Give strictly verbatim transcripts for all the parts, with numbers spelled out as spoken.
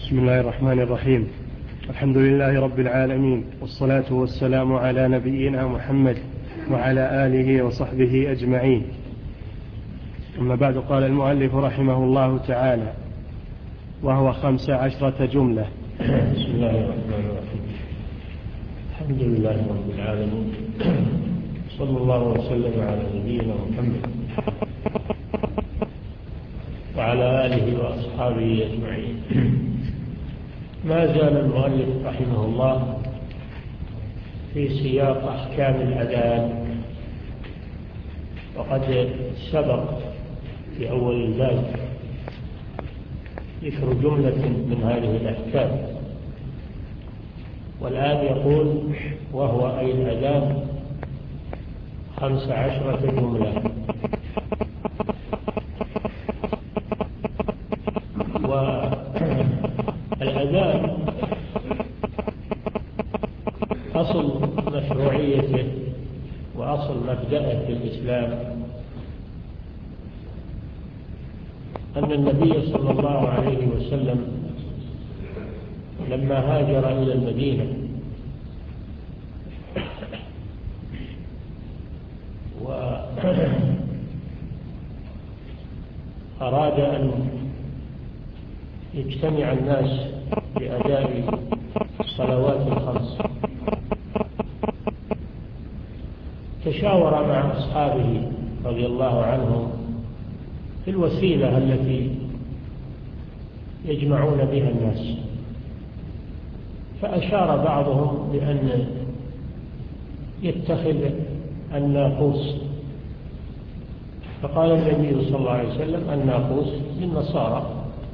بسم الله الرحمن الرحيم. الحمد لله رب العالمين، والصلاة والسلام على نبينا محمد وعلى آله وصحبه أجمعين. أما بعد، قال المؤلف رحمه الله تعالى: وهو خمس عشرة جملة. بسم الله الرحمن الرحيم. الحمد لله رب العالمين، صلى الله وسلم على نبينا محمد وعلى آله وأصحابه أجمعين. ما زال المؤلف رحمه الله في سياق أحكام الأذان، وقد سبق في أول الباب ذكر جملة من هذه الأحكام، والآن يقول: وهو أي الأذان خمس عشرة جملة. والأذان أصل مشروعيته وأصل مبدأه في الإسلام أن النبي صلى الله عليه وسلم لما هاجر إلى المدينة وأراد أن يجتمع الناس لأداء الصلوات الخمس، تشاور مع أصحابه رضي الله عنهم في الوسيلة التي يجمعون بها الناس، فأشار بعضهم بأن يتخذ الناقوس، فقال النبي صلى الله عليه وسلم: الناقوس للنصارى.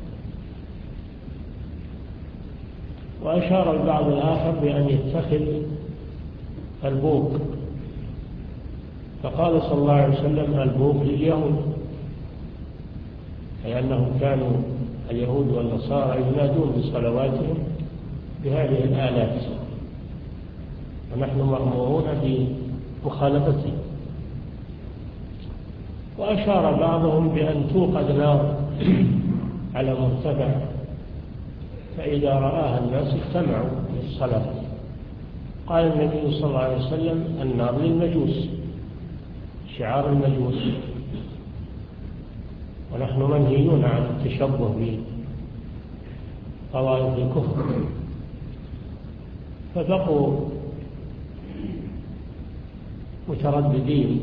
وأشار البعض الآخر بأن يتخذ البوق، فقال صلى الله عليه وسلم: البوق لليهود، أي أنهم كانوا اليهود والنصارى ينادون بصلواتهم بهذه الآلات، ونحن مأمورون بمخالفته. وأشار بعضهم بأن توقد نار على مرتفع، فإذا رآها الناس اجتمعوا للصلاة. قال النبي صلى الله عليه وسلم: النار للمجوس، شعار المجوس، ونحن منهيون عن التشبه بطوائف الكفر. فبقوا مترددين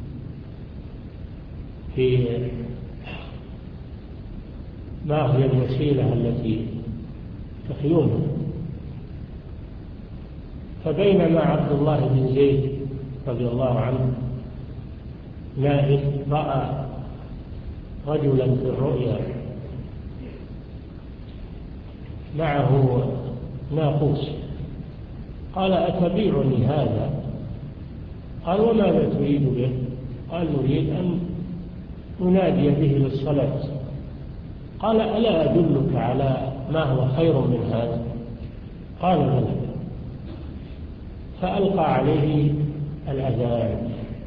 في ما هي الوسيلة التي تخيونهم. فبينما عبد الله بن زيد رضي الله عنه نائم رأى رجلا في الرؤيا معه ناقوس، قال: أتبيعني هذا؟ قال: وماذا تريد به؟ قال: نريد أن ننادي به للصلاة. قال: ألا أدلك على ما هو خير من هذا؟ قال: بلى. فألقى عليه الأذان،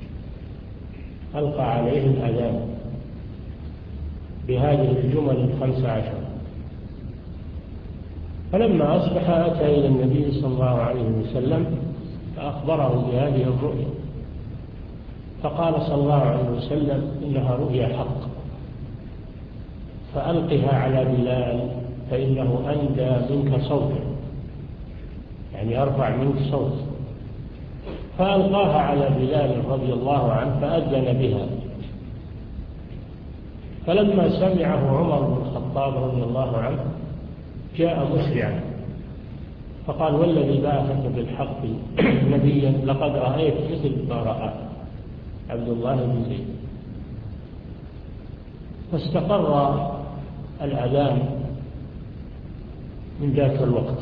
ألقى عليه الأذان بهذه الجمل الخمس عشر. فلما أصبح أتى إلى النبي صلى الله عليه وسلم فأخبره بهذه الرؤيا، فقال صلى الله عليه وسلم: إنها رؤيا حق، فألقها على بلال فإنه أندى منك صوتا، يعني أرفع منك صوت. فألقاها على بلال رضي الله عنه فأذن بها. فلما سمعه عمر بن الخطاب رضي الله عنه جاء مسرعا فقال: والذي بعثك بالحق نبيا لقد رأيت مثل ما رأى عبد الله بن زيد. فاستقر الأذان من ذاك الوقت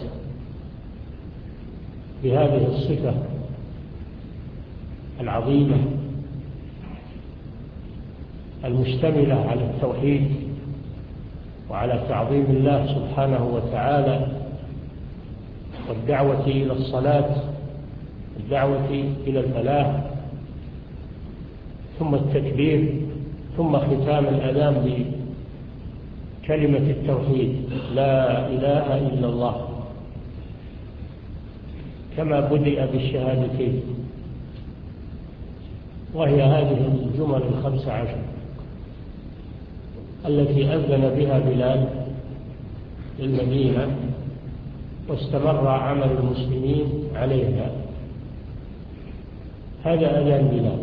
بهذه الصفة العظيمة المشتملة على التوحيد وعلى تعظيم الله سبحانه وتعالى، والدعوة إلى الصلاة، الدعوة إلى الفلاح، ثم التكبير، ثم ختام الأذان كلمة التوحيد لا إله إلا الله، كما بدأ بالشهادتين، وهي هذه الجمل الخمس عشر التي أذن بها بلال للمدينة واستمر عمل المسلمين عليها. هذا أذان بلال.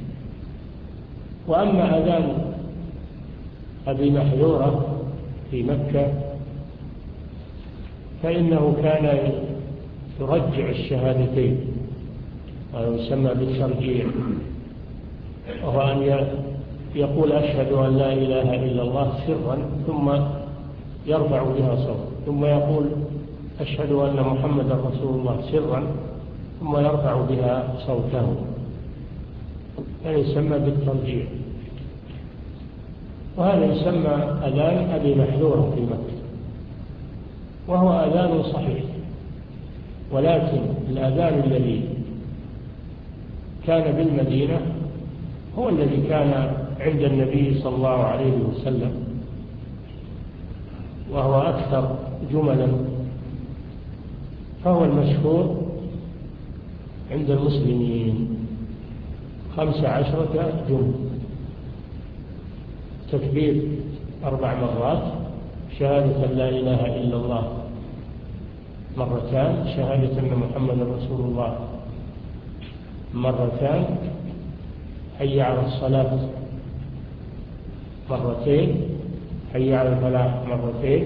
وأما أذان أبي محذورة في مكة فإنه كان يرجع الشهادتين، ويسمى بالترجيع، وهو أن يقول أشهد أن لا إله إلا الله سرا ثم يرفع بها صوت، ثم يقول أشهد أن محمدا رسول الله سرا ثم يرفع بها صوته، هذا يسمى بالترجيع. وهذا يسمى أذان أبي محذورة في مكة، وهو أذان صحيح. ولكن الأذان الذي كان بالمدينة هو الذي كان عند النبي صلى الله عليه وسلم، وهو أكثر جملا، فهو المشهور عند المسلمين، خمس عشرة جملة: تكبير أربع مرات، شهادة لا إله إلا الله مرتان، شهادة أن محمد رسول الله مرتان، حي على الصلاة مرتين، حي على الفلاح مرتين،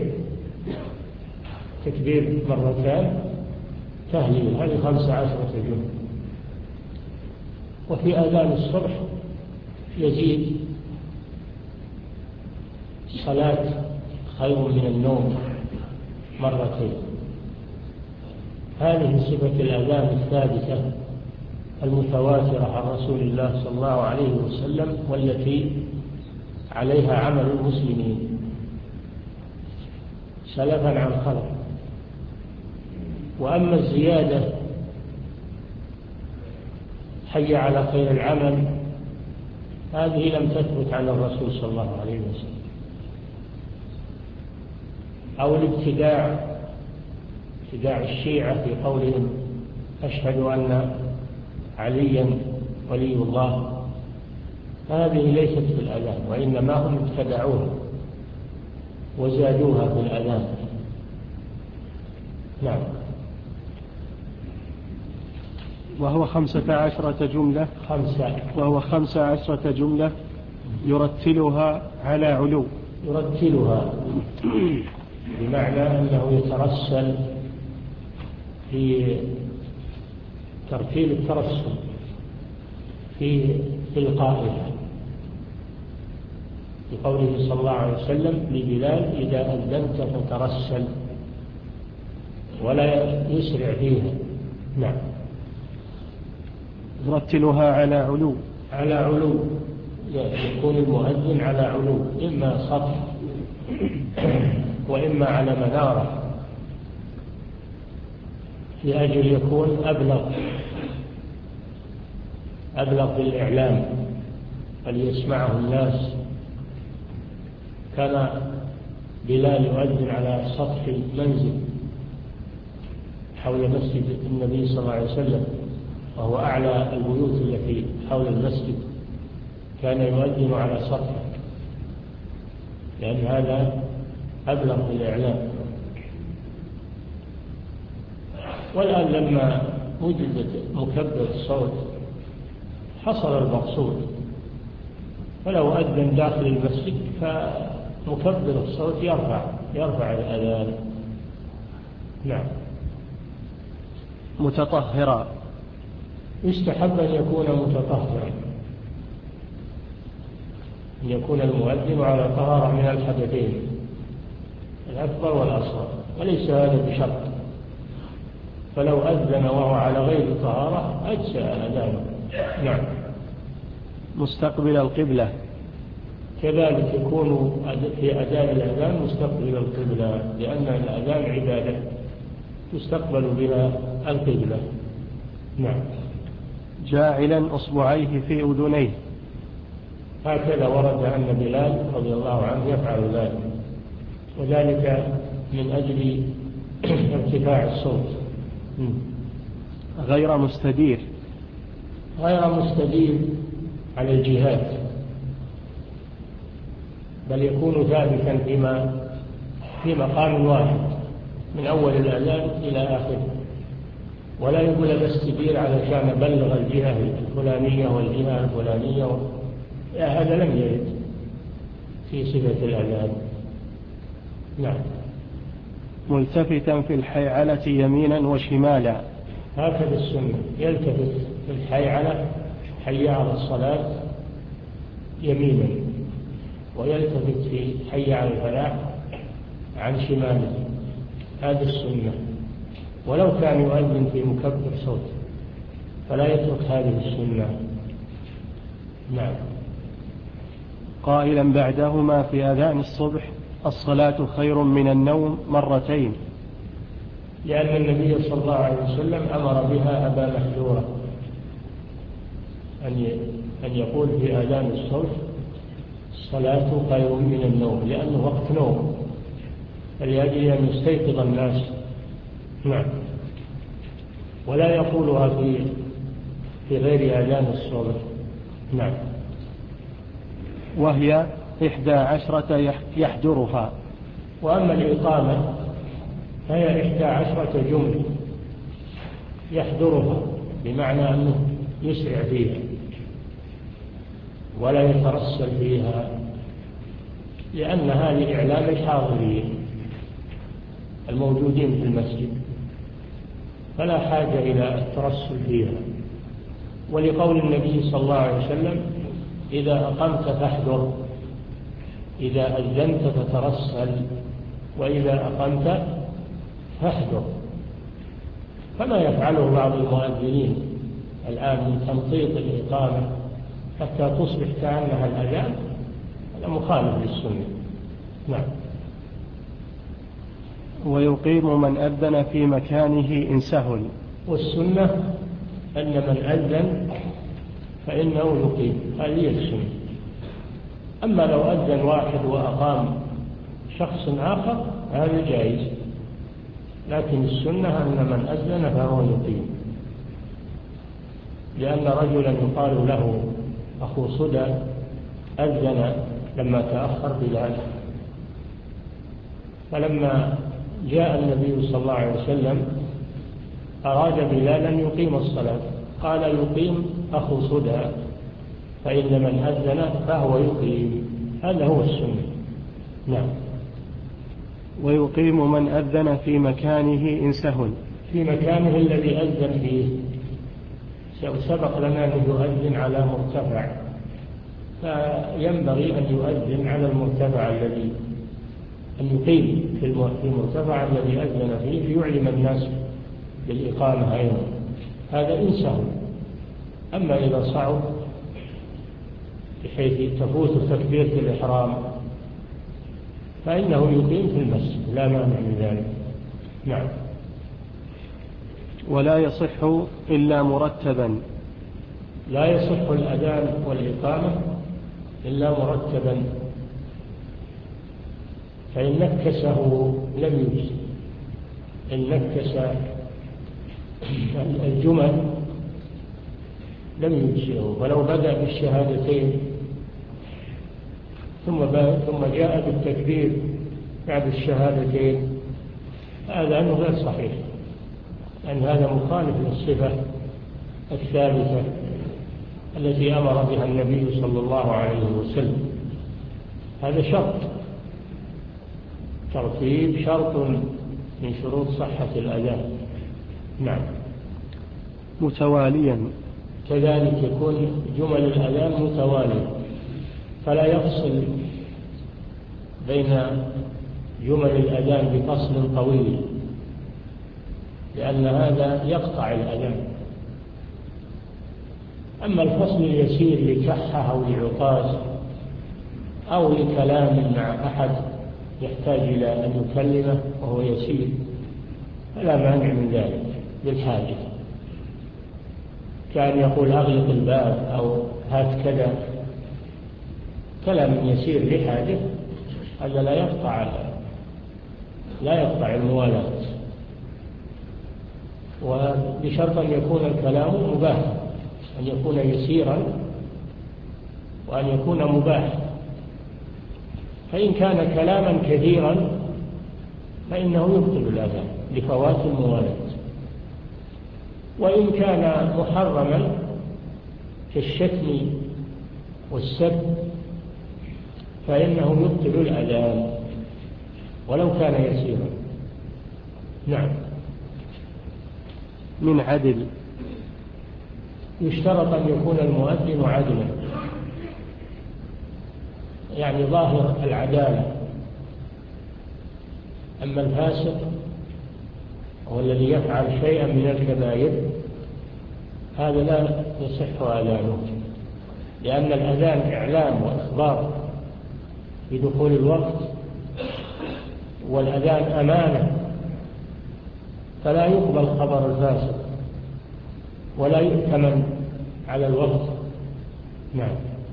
تكبير مرتان، تهليل. هذه خمس عشرة جملة. وفي أذان الصبح يزيد: صلاة خير من النوم مرتين. هذه صفة الأذان الثابتة المتواترة عن رسول الله صلى الله عليه وسلم، والتي عليها عمل المسلمين سلفا عن خلف. وأما الزيادة حي على خير العمل، هذه لم تثبت عن الرسول صلى الله عليه وسلم. أو الابتداع، ابتداع الشيعة في قولهم أشهد أن عليا ولي الله، هذه ليست في الأذان، وإنما هم ابتدعوها وزادوها في الأذان. نعم. وهو خمسة عشرة جملة خمسة وهو خمسة عشرة جملة يرتلها على علو. يرتلها بمعنى أنه يترسل في ترتيل الترسل في تلقائها، بقوله صلى الله عليه وسلم لبلال: إذا أذنت فترسل، ولا يسرع فيها. نعم. يرتلها على علو. على علو، يكون المؤذن على علو، إما سطح وإما على منارة، لأجل يكون أبلغ أبلغ بالإعلام فليسمعه الناس. كان بلال يؤذن على سطح المنزل حول مسجد النبي صلى الله عليه وسلم، وهو أعلى البيوت التي حول المسجد، كان يؤذن على سطحه، لأن هذا أبلغ بالإعلام. والآن لما وجدت مكبر الصوت حصل المقصود، فلو أذن داخل المسجد فمكبر الصوت يرفع يرفع الأذان. نعم. متطهرا، يستحب أن يكون متطهرا، أن يكون المؤذن على طهارة من الحدثين الأكبر والأصغر، وليس هذا بشرط، فلو أذن وهو على غير طهارة أجزأ أذانه. نعم. مستقبل القبلة، كذلك يكون في أداء الأذان مستقبل القبلة، لأن الأذان عبادة تستقبل بها القبلة. نعم. جاعلا أصبعيه في أذنيه، هكذا ورد أن بلال رضي الله عنه يفعل ذلك، وذلك من أجل ارتفاع الصوت. غير مستدير غير مستدير على الجهات، بل يكون ثابتا فيما في مقام واحد من أول الأذان إلى آخره، ولا يقول بستدير علشان أبلغ الجهة الفلانية والجهة الفلانية و... هذا لم يرد في صفة الأذان. نعم. ملتفتا في الحيعلة يمينا وشمالا، هكذا السنة، يلتفت في الحيعلة، حي على الصلاة، يمينا، ويلتفت في حي على الفلاح عن شماله، هذه السنة. ولو كان يؤذن في مكبر صوت فلا يترك هذه السنة. نعم. قائلا بعدهما في أذان الصبح: الصلاة خير من النوم مرتين، لأن النبي صلى الله عليه وسلم أمر بها أبا محذورة أن يقول في أذان الصبح: الصلاة خير من النوم، لأنه وقت نوم، فلأجل أن يستيقظ الناس. نعم. ولا يقولها في في غير أذان الصبح. نعم. وهي إحدى عشرة يحجرها. وأما الإقامة فهي إحدى عشرة جملة يحجرها، بمعنى أنه يسرع فيها ولا يترسل فيها، لأنها لإعلام الحاضرين الموجودين في المسجد، فلا حاجة إلى الترسل فيها. ولقول النبي صلى الله عليه وسلم: إذا أقمت فاحذر، إذا أذنت فترسل، وإذا أقمت فاحذر. كما يفعله بعض المؤذنين الآن من تمطيط الإقامة حتى تصبح كأنها الأذان، هذا مخالف للسنة. نعم. ويقيم من أذن في مكانه إن سهل. والسنة أن من أذن فإنه يقيم، هذه السنة. أما لو أذن واحد وأقام شخص آخر هذا جائز، لكن السنة أن من أذن فهو يقيم، لأن رجلا يقال له أخو صدى أذن لما تأخر بلال، فلما جاء النبي صلى الله عليه وسلم أراد بلالا يقيم الصلاة، قال: يقيم أخو صدى، فإن من أذن فهو يقيم، هذا هو السنة. نعم. ويقيم من أذن في مكانه إن سهل. في مكانه الذي أذن فيه. سبق لنا أن يؤذن على مرتفع، فينبغي أن يؤذن على المرتفع الذي أن يقيم في المرتفع الذي أذن فيه ليعلم الناس بالإقامة أيضا، هذا إن سهل. أما إذا صعب بحيث تفوت تكبيرة الإحرام فإنه يقيم في المسجد، لا مانع من ذلك. نعم. ولا يصح إلا مرتبا. لا يصح الأذان والإقامة إلا مرتبا، فإن نكسه لم يجز. إن نكس الجمل لم يجزئه، ولو بدأ بالشهادتين ثم ثم جاء بالتكبير بعد الشهادتين هذا أنه غير صحيح، لأن هذا مخالف للصفة الثابتة التي أمر بها النبي صلى الله عليه وسلم. هذا شرط، ترتيب شرط من شروط صحة الأذان. نعم. متواليا، كذلك يكون جمل الأذان متوالية، فلا يفصل بين جمل الأذان بفصل طويل، لأن هذا يقطع الأذان. أما الفصل اليسير لكحة أو لعطاس أو لكلام مع أحد يحتاج إلى أن يكلمه وهو يسير فلا مانع من ذلك للحاجة، كان يقول أغلق الباب أو هات كذا، كلام يسير لحاجة، هذا لا يقطع لا يقطع الموالاة، وبشرط أن يكون الكلام مباح، أن يكون يسيرا وأن يكون مباح. فإن كان كلاما كثيرا فإنه يبطل الأذان لفوات الموالاة، وإن كان محرما كالشتم والسب فإنه يبطل الأذان ولو كان يسيرا. نعم. من عدل، يشترط أن يكون المؤذن عدلا، يعني ظاهر العدالة. أما الفاسق هو الذي يفعل شيئا من الكبائر هذا لا يصح أذانه، لأن الأذان إعلام وإخبار بدخول الوقت، والأذان أمانة، فلا يقبل خبر الفاسق ولا يؤتمن على الوقت. نعم.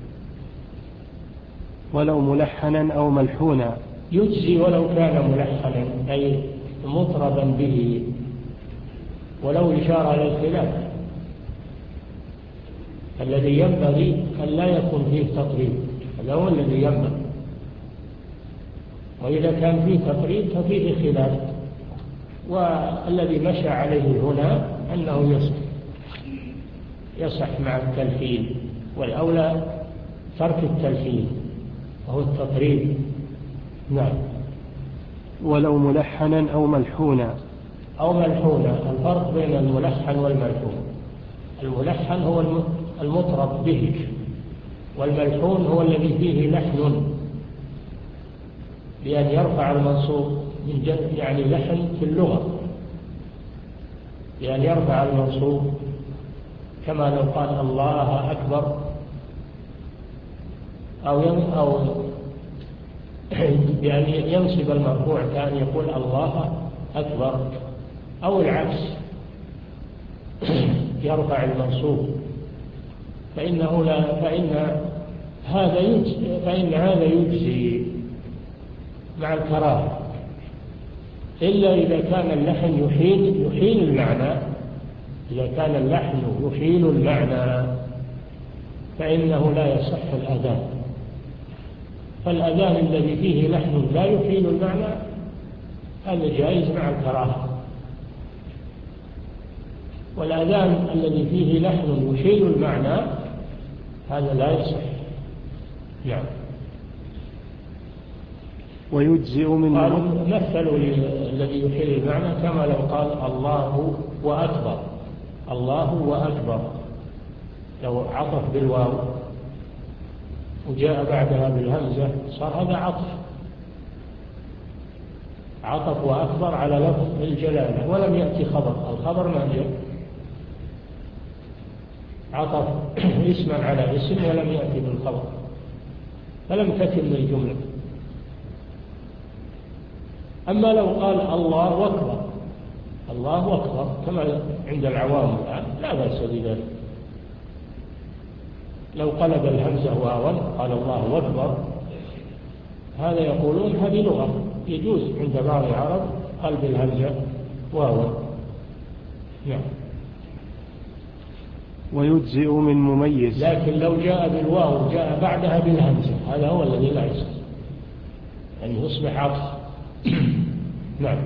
ولو ملحنا أو ملحونا، يجزي ولو كان ملحنا أي مطربا به، ولو إشارة إلى الخلاف. الذي ينبغي أن لا يكون فيه تطريب، هذا هو الذي ينبغي، وإذا كان فيه تطريب ففيه خلاف. والذي مشى عليه هنا أنه يصح يصح مع التلحين، والأولى ترك التلحين وهو التطريب. نعم. ولو ملحنا أو ملحونا. أو ملحونا، الفرق بين الملحن والملحون: الملحن هو المطرب به، والملحون هو الذي فيه لحن، بأن يرفع المنصوب من جد، يعني لحن في اللغة، بأن يرفع المنصوب كما لو قال الله أكبر، أو أو بأن ينصب المرفوع كأن يقول الله أكبر، أو العكس يرفع المنصوب، فإنه لا فإن هذا يجزي فإن هذا يجزي مع الكراهة، إلا إذا كان اللحن يحيل يحيل المعنى. إذا كان اللحن يحيل المعنى فإنه لا يصح الأذان. فالأذان الذي فيه لحن لا يحيل المعنى هذا جائز مع الكراهة، والأذان الذي فيه لحن يحيل المعنى هذا لا يصح. نعم. ويجزئ من قالوا مثلوا الذي يحيل المعنى كما لو قال الله وأكبر، الله وأكبر، لو عطف بالواو وجاء بعدها بالهمزة صار هذا عطف عطف وأكبر على لفظ الجلالة، ولم يأتي خبر، الخبر ما جاء، عطف اسما على اسم ولم يأتي بالخبر، فلم تتم الجملة. أما لو قال الله أكبر، الله أكبر كما عند العوام الآن لا بأس بذلك. لو قلب الهمزة واوا قال الله أكبر، هذا يقولون هذه لغة يجوز عند بعض العرب قلب الهمزة واوا. نعم. ويجزئ من مميز، لكن لو جاء بالواو جاء بعدها بالهمزة هذا هو الذي لا يصح، يعني يصبح عطف. نعم.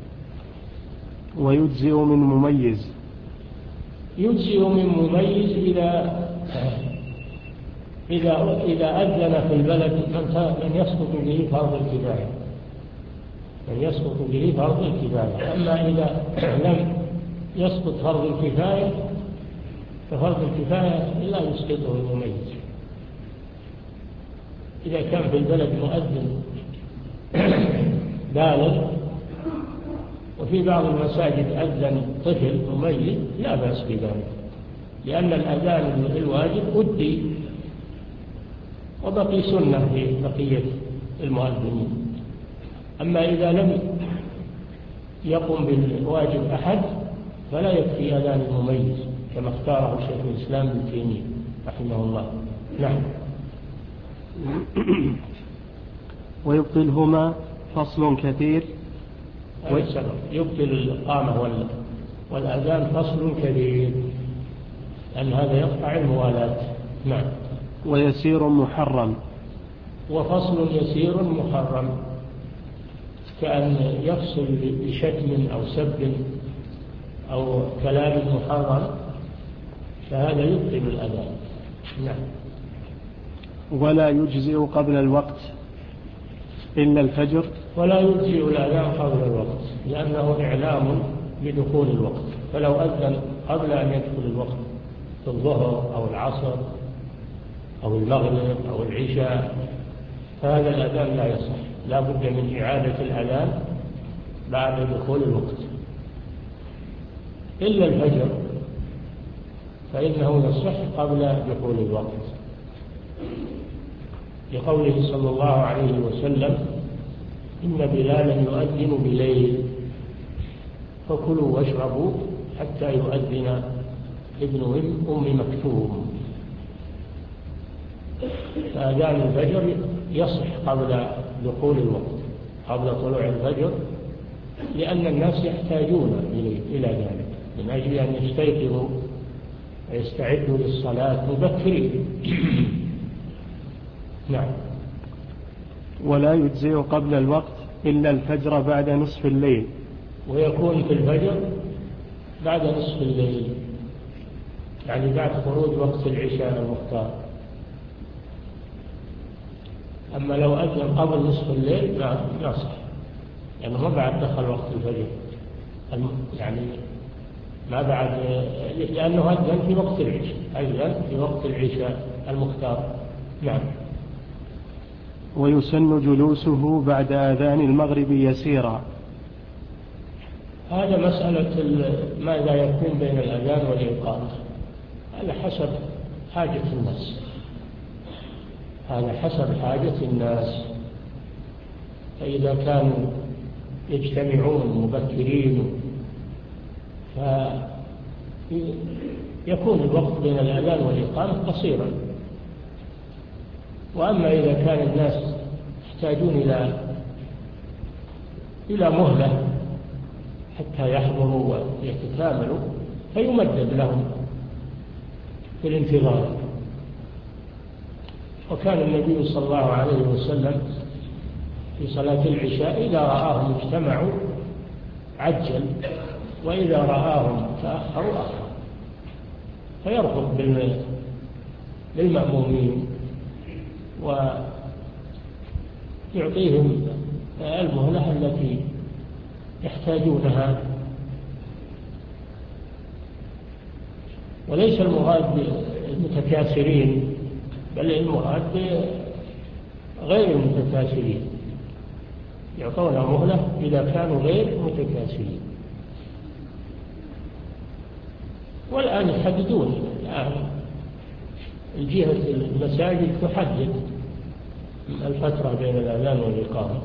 ويجزئ من مميز، يجزئ من مميز إذا إذا إذا أذن في البلد من يسقط به فرض الكفاية، من يسقط به فرض الكفاية. أما إذا لم يسقط فرض الكفاية ففرض الكفاية لا يسقطه المميز. إذا كان في البلد مؤذن بالغ، وفي بعض المساجد أذن طفل مميز لا بأس بذلك، لأن الأذان الواجب أدي وبقي سنة في بقية المؤذنين. أما إذا لم يقم بالواجب أحد فلا يكفي أذان المميز كما اختاره شيخ الإسلام ابن تيمية رحمه الله. نعم. ويبطلهما فصل كثير هذا السبب يبطل الإقامة والأذان فصل كبير، لأن هذا يقطع الموالاة. نعم. ويسير محرم. وفصل يسير محرم كأن يفصل بشتم أو سب أو كلام محرم، فهذا يبطل الأذان. نعم. ولا يجزئ قبل الوقت إلا الفجر. ولا يجزئ الأذان قبل الوقت لأنه إعلام بدخول الوقت، فلو أذن قبل أن يدخل الوقت في الظهر أو العصر أو المغرب أو العشاء فهذا الأذان لا يصح، لا بد من إعادة الأذان بعد دخول الوقت. إلا الفجر فإنه يصح قبل دخول الوقت، لقوله صلى الله عليه وسلم: إن بلالا يؤذن بليل فكلوا واشربوا حتى يؤذن ابن أم مكتوم. فأذان الفجر يصح قبل دخول الوقت، قبل طلوع الفجر، لأن الناس يحتاجون إلى ذلك من أجل أن يستيقظوا ويستعدوا للصلاة مبكرين. نعم. ولا يجزئ قبل الوقت إلا الفجر بعد نصف الليل. ويكون في الفجر بعد نصف الليل، يعني بعد خروج وقت العشاء المختار. أما لو أذن قبل نصف الليل لا صح، يعني ما بعد دخل وقت الفجر، يعني ما بعد، لأنه أذن في وقت العشاء، أذن في وقت العشاء المختار. نعم. ويسن جلوسه بعد آذان المغرب يسيرا. هذا مسألة ماذا يكون بين الأذان والإقامة، هذا حسب حاجة الناس، هذا حسب حاجة الناس. فإذا كانوا يجتمعون مبكرين فيكون الوقت بين الأذان والإقامة قصيرا. وأما إذا كان الناس يحتاجون إلى إلى مهلة حتى يحضروا ويتكاملوا فيمدد لهم في الانتظار. وكان النبي صلى الله عليه وسلم في صلاة العشاء إذا رآهم اجتمعوا عجل، وإذا رآهم تأخروا أخر، فيرفق بالمأمومين ويعطيهم المهلة التي يحتاجونها. وليس المراد بالمتكاسرين، بل المراد غير المتكاسرين، يعطون مهلة إذا كانوا غير متكاسرين. والآن يحددون، الآن الجهة المساجد تحدد الفترة بين الأذان والإقامة،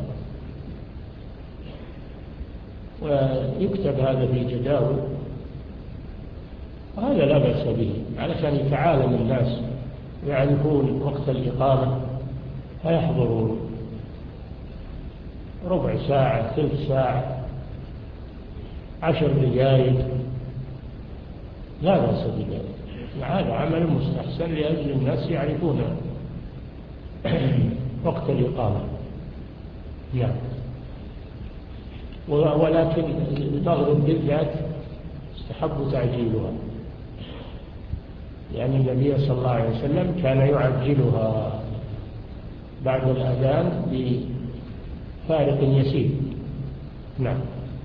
ويكتب هذا في جداول، وهذا لا بأس به علشان يتعالم الناس ويعرفون وقت الإقامة فيحضرون ربع ساعة، ثلث ساعة، عشر دقائق، لا بأس بذلك. هذا عمل مستحسن لأجل الناس يعرفون وقت الإقامة. نعم. ولكن المغرب بالذات استحب تعجيلها، لأن النبي صلى الله عليه وسلم كان يعجلها بعد الأذان بفارق يسير. نعم.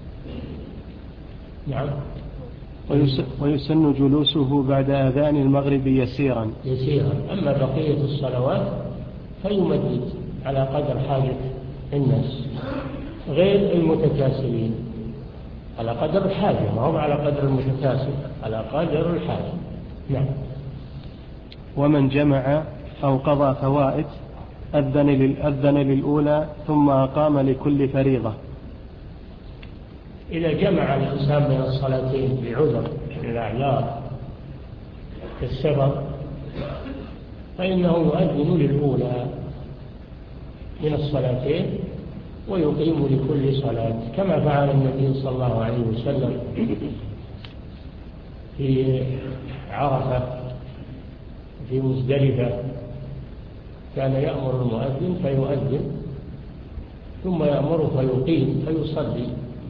نعم. ويسن جلوسه بعد آذان المغرب يسيرا يسيرا. أما بقية الصلوات فيمدد على قدر حاجة الناس، غير المتكاسلين، على قدر الحاجة، ما هو على قدر المتكاسل، على قدر الحاجة. نعم. ومن جمع أو قضى فوائد أذن للأذن للأولى ثم أقام لكل فريضة. إذا جمع الإنسان بين الصلاتين بعذر من الأعذار كالسفر فإنه يؤذن للأولى من الصلاتين ويقيم لكل صلاة، كما فعل النبي صلى الله عليه وسلم في عرفة في مزدلفة، كان يأمر المؤذن فيؤذن ثم يأمره فيقيم فيصلي،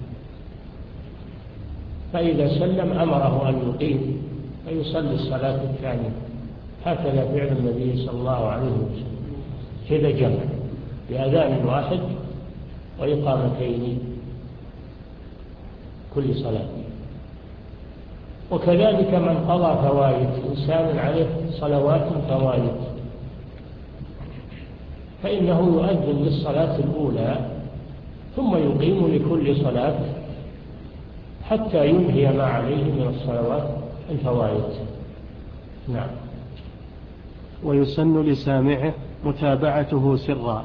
فإذا سلم أمره أن يقيم فيصلي الصلاة الثانية. هكذا فعل النبي صلى الله عليه وسلم، كذا جمع بأذان واحد وإقامتين كل صلاة. وكذلك من قضى فوائد، إنسان عليه صلوات فوائد، فإنه يؤذن للصلاة الأولى ثم يقيم لكل صلاة حتى ينهي ما عليه من الصلوات الفوائد. نعم. ويسن لسامعه متابعته سرا.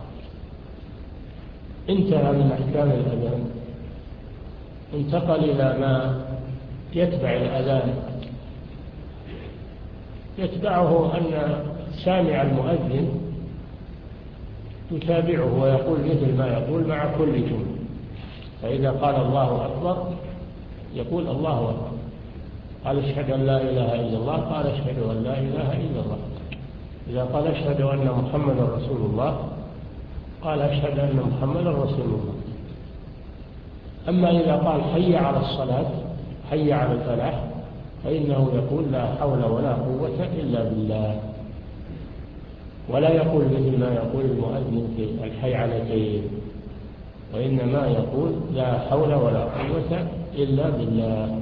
انتهى من أحكام الأذان، انتقل إلى ما يتبع الأذان. يتبعه أن سامع المؤذن يتابعه ويقول مثل ما يقول مع كل جملة، فإذا قال الله أكبر يقول الله أكبر، قال اشهد أن لا إله إلا الله قال اشهد أن لا إله إلا الله، إذا قال اشهد أن محمد رسول الله قال اشهد أن محمد رسول الله. أما إذا قال حي على الصلاة حي على الفلاح فإنه يقول لا حول ولا قوة إلا بالله، ولا يقول مثل ما يقول المؤذن في الحيعلتين، وإنما يقول لا حول ولا قوة إلا بالله.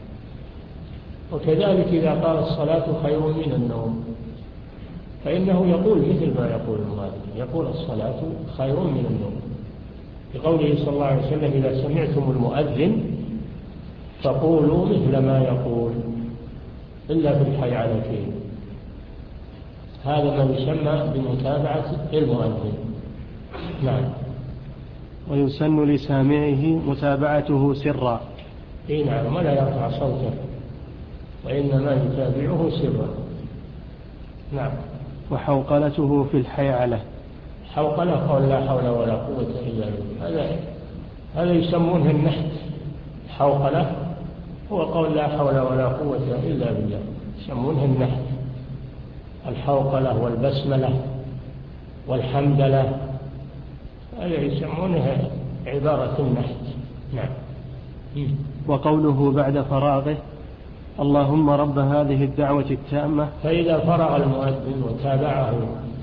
وكذلك إذا قال الصلاة خير من النوم فإنه يقول مثل ما يقول المؤذن، يقول الصلاة خير من النوم، بقوله صلى الله عليه وسلم إذا سمعتم المؤذن فقولوا مثل ما يقول إلا في الحيعلتين. هذا ما يسمى بمتابعة المؤذن. نعم. ويسن لسامعه متابعته سرا. إيه نعم، ولا يرفع صوته وإنما يتابعه سرا. نعم. وحوقلته في الحيعلة. حوقلة قول لا حول ولا قوة إلا بالله، هذا هذا يسمونه النحت. حوقلة هو قول لا حول ولا قوة إلا بالله، يسمونه النحت. الحوقلة والبسملة والحمدلة هذا يسمونها عبارة النحت. نعم. وقوله بعد فراغه اللهم رب هذه الدعوة التامة. فإذا فرغ المؤذن وتابعه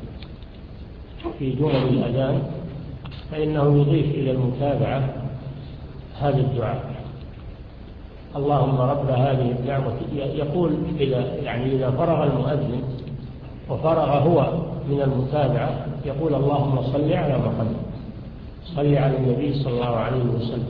في جمل الأذان فإنه يضيف إلى المتابعة هذا الدعاء اللهم رب هذه الدعوة. يقول إذا يعني إذا فرغ المؤذن وفرغ هو من المتابعة يقول اللهم صل على محمد، صل على النبي صلى الله عليه وسلم،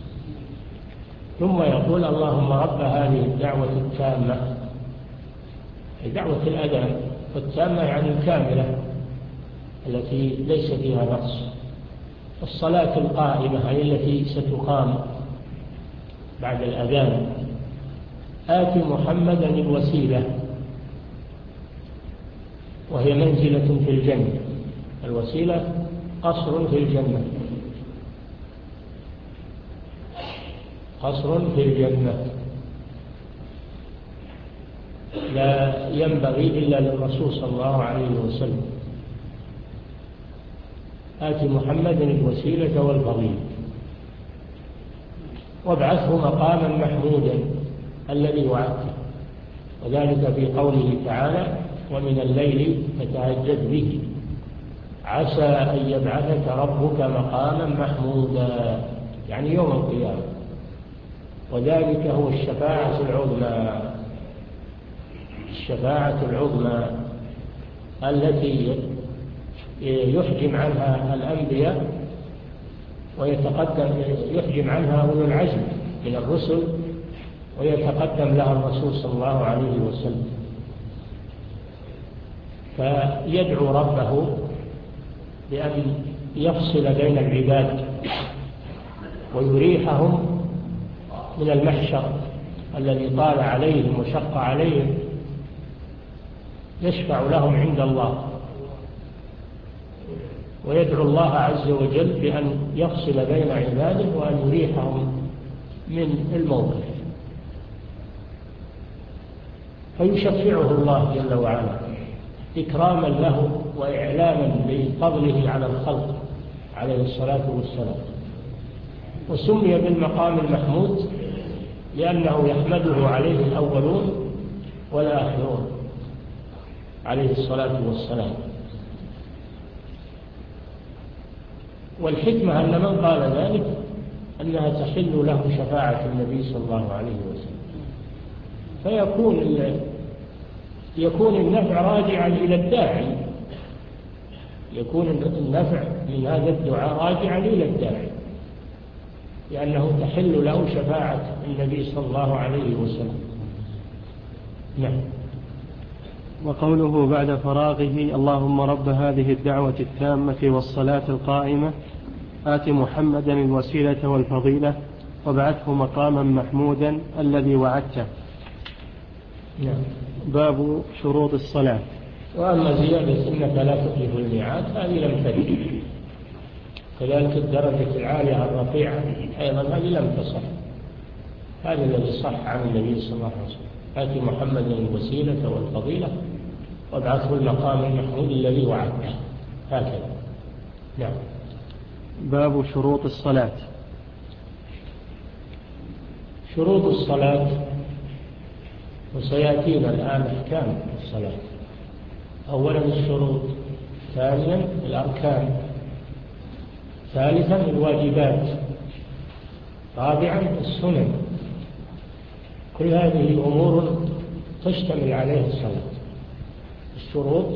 ثم يقول اللهم رب هذه الدعوة التامة، دعوة الأذان والتامة يعني الكاملة التي ليس فيها نقص. الصلاة القائمة هي التي ستقام بعد الأذان. آت محمدا الوسيلة وهي منزلة في الجنة، الوسيلة قصر في الجنة، قصر في الجنة لا ينبغي إلا للرسول صلى الله عليه وسلم. آت محمدا الوسيلة والفضيلة وابعثه مقاما محمودا الذي وعدته، وذلك في قوله تعالى ومن الليل فتهجد به عسى أن يبعثك ربك مقاما محمودا، يعني يوم القيامة، وذلك هو الشفاعة العظمى، الشفاعة العظمى التي يحجم عنها الأنبياء ويتقدم يحجم عنها أولو العزم من الرسل ويتقدم لها الرسول صلى الله عليه وسلم، فيدعو ربه بأن يفصل بين العباد ويريحهم من المحشر الذي طال عليهم وشق عليهم، يشفع لهم عند الله ويدعو الله عز وجل بأن يفصل بين عباده وأن يريحهم من الموقف، فيشفعه الله جل وعلا إكراما له وإعلاما بفضله على الخلق عليه الصلاة والسلام. وسمي بالمقام المحمود لأنه يحمده عليه الأولون والآخرون عليه الصلاة والسلام. والحكمة أن من قال ذلك أنها تحل له شفاعة النبي صلى الله عليه وسلم، فيكون يكون النفع راجعا إلى الداعي، يكون النفع من هذا الدعاء راجعا إلى الداعي، لأنه تحل له شفاعة النبي صلى الله عليه وسلم. نعم. وقوله بعد فراغه: اللهم رب هذه الدعوة التامة والصلاة القائمة آت محمدا الوسيلة والفضيلة وابعثه مقاما محمودا الذي وعدته. نعم. باب شروط الصلاة. وأما زيادة إنك لا تخلف الميعاد هذه لم ترد، كذلك الدرجة العالية الرفيعة أيضا هذه لم تصح. هذا الذي صح عن النبي صلى الله عليه وسلم: آت محمدا الوسيلة والفضيلة وابعثه المقام المحمود الذي وعدته، هكذا. نعم. باب شروط الصلاة. شروط الصلاة، وسيأتينا الآن أحكام الصلاة. أولا الشروط، ثانيا الأركان، ثالثا الواجبات، رابعا السنن. كل هذه أمور تشتمل عليها الصلاة: الشروط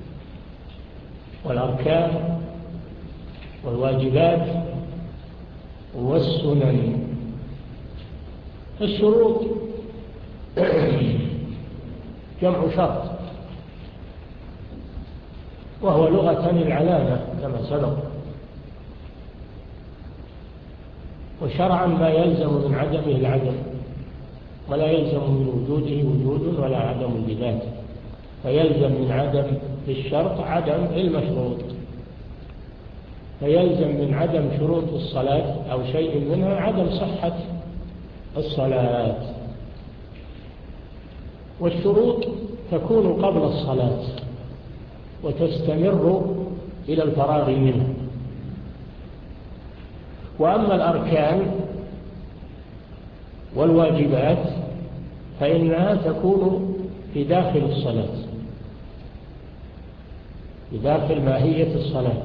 والأركان والواجبات والسنن. الشروط جمع شرط، وهو لغة العلامة كما سبق، وشرعا ما يلزم من عدمه العدم، ولا يلزم من وجوده وجود ولا عدم بذاته، فيلزم من عدم الشرط عدم المشروط، فيلزم من عدم شروط الصلاة أو شيء منها عدم صحة الصلاة. والشروط تكون قبل الصلاة وتستمر إلى الفراغ منها. وأما الأركان والواجبات فإنها تكون في داخل الصلاة، في داخل ماهية الصلاة.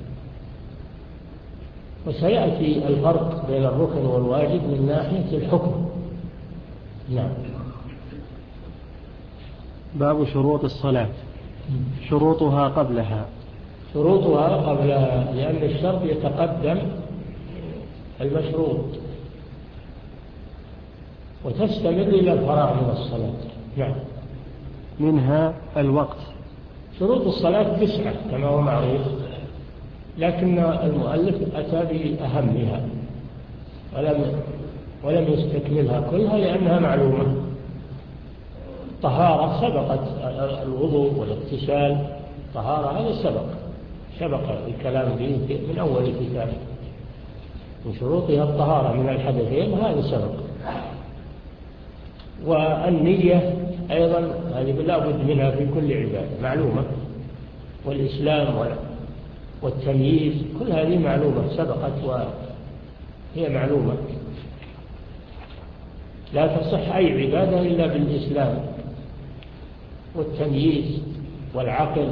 وسيأتي الفرق بين الركن والواجب من ناحية الحكم. نعم. باب شروط الصلاة. شروطها قبلها. شروطها قبلها، لأن الشرط يتقدم المشروط وتستمر إلى الفراغ من الصلاة. نعم. منها الوقت. شروط الصلاة تسعة كما هو معروف، لكن المؤلف أتى بأهمها ولم ولم يستكملها كلها لأنها معلومة. طهارة سبقت، الوضوء والاغتسال، طهارة هذا سبق سبق الكلام به من أول الكتاب. من شروطها الطهارة من الحدثين، هذا سبق. والنية أيضا هذه لا بد منها في كل عبادة، معلومة. والإسلام والتمييز كل هذه معلومة سبقت وهي معلومة. لا تصح أي عبادة إلا بالإسلام والتمييز والعقل،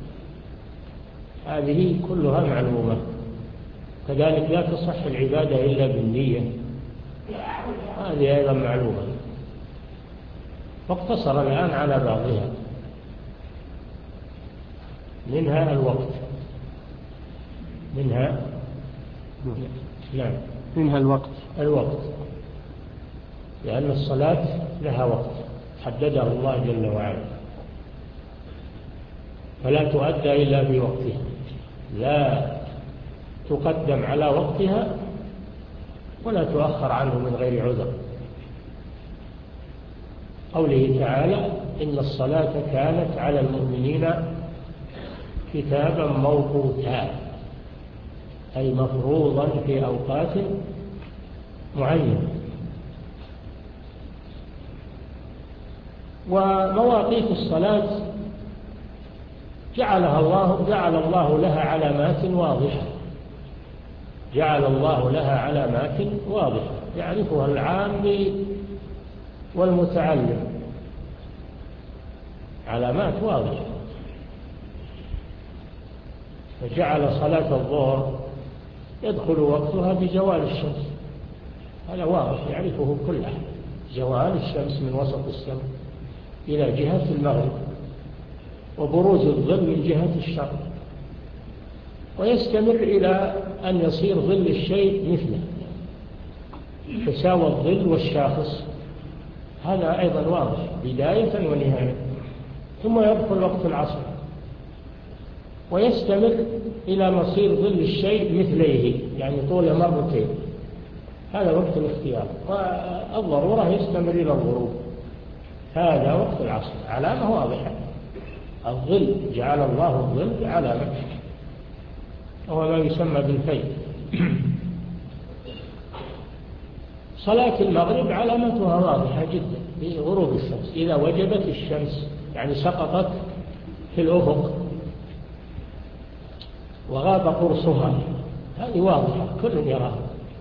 هذه كلها معلومة. كذلك لا تصح العبادة إلا بالنية، هذه أيضا معلومة. واقتصر الآن على بعضها. منها الوقت. منها نعم منها الوقت. الوقت لأن الصلاة لها وقت حدده الله جل وعلا، فلا تؤدى إلا بوقتها، لا تقدم على وقتها ولا تؤخر عنه من غير عذر. قوله تعالى: إن الصلاة كانت على المؤمنين كتابا موقوتا. أي مفروضا في أوقات معينة. ومواقيت الصلاة جعلها الله جعل الله لها علامات واضحة جعل الله لها علامات واضحة يعرفها العام والمتعلم، علامات واضحة. فجعل صلاة الظهر يدخل وقتها بزوال الشمس، هذا واضح يعرفه كل أحد، زوال الشمس من وسط السماء إلى جهة المغرب، وبروز الظل من جهة الشرق، ويستمر إلى أن يصير ظل الشيء مثله، تساوى الظل والشاخص، هذا أيضا واضح بداية ونهاية. ثم يدخل وقت العصر ويستمر إلى مصير ظل الشيء مثليه، يعني طول مرتين، هذا وقت الاختيار. والضرورة يستمر إلى الغروب، هذا وقت العصر، علامة واضحة. الظل جعل الله الظل علامة، وهو ما يسمى بالفيء. صلاة المغرب علامتها واضحة جدا بغروب الشمس، إذا وجبت الشمس يعني سقطت في الأفق وغاب قرصها، هذه واضحة كل يراها.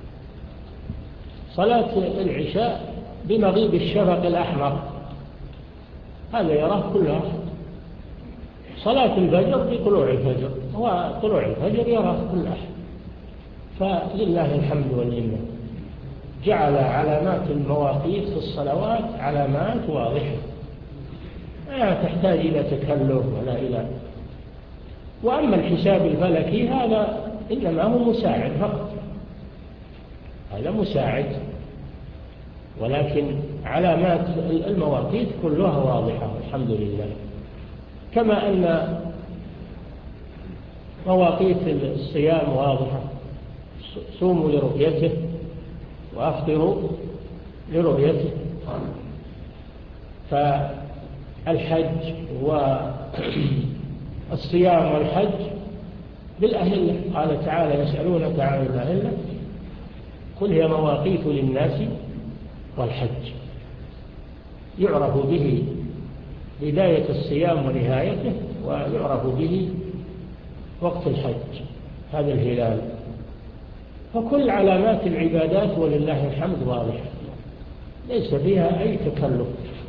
صلاة العشاء بمغيب الشفق الأحمر، هذا يراه كل أحد. صلاة الفجر بطلوع الفجر، وطلوع الفجر يراه كل أحد. فلله الحمد والمنة، جعل علامات المواقيت في الصلوات علامات واضحة، لا تحتاج إلى تكلف ولا إلى. وأما الحساب الفلكي هذا إنما هو مساعد فقط، هذا مساعد، ولكن علامات المواقيت كلها واضحة الحمد لله. كما أن مواقيت الصيام واضحة، صوموا لرؤيته وأفطروا لرؤيته. فالحج والصيام والحج بالأهلة، قال تعالى يسألونك عن الأهلة قل هي مواقيت للناس والحج، يعرف به بداية الصيام ونهايته، ويعرف به وقت الحج هذا الهلال. فكل علامات العبادات ولله الحمد واضحة، ليس فيها أي تكلف،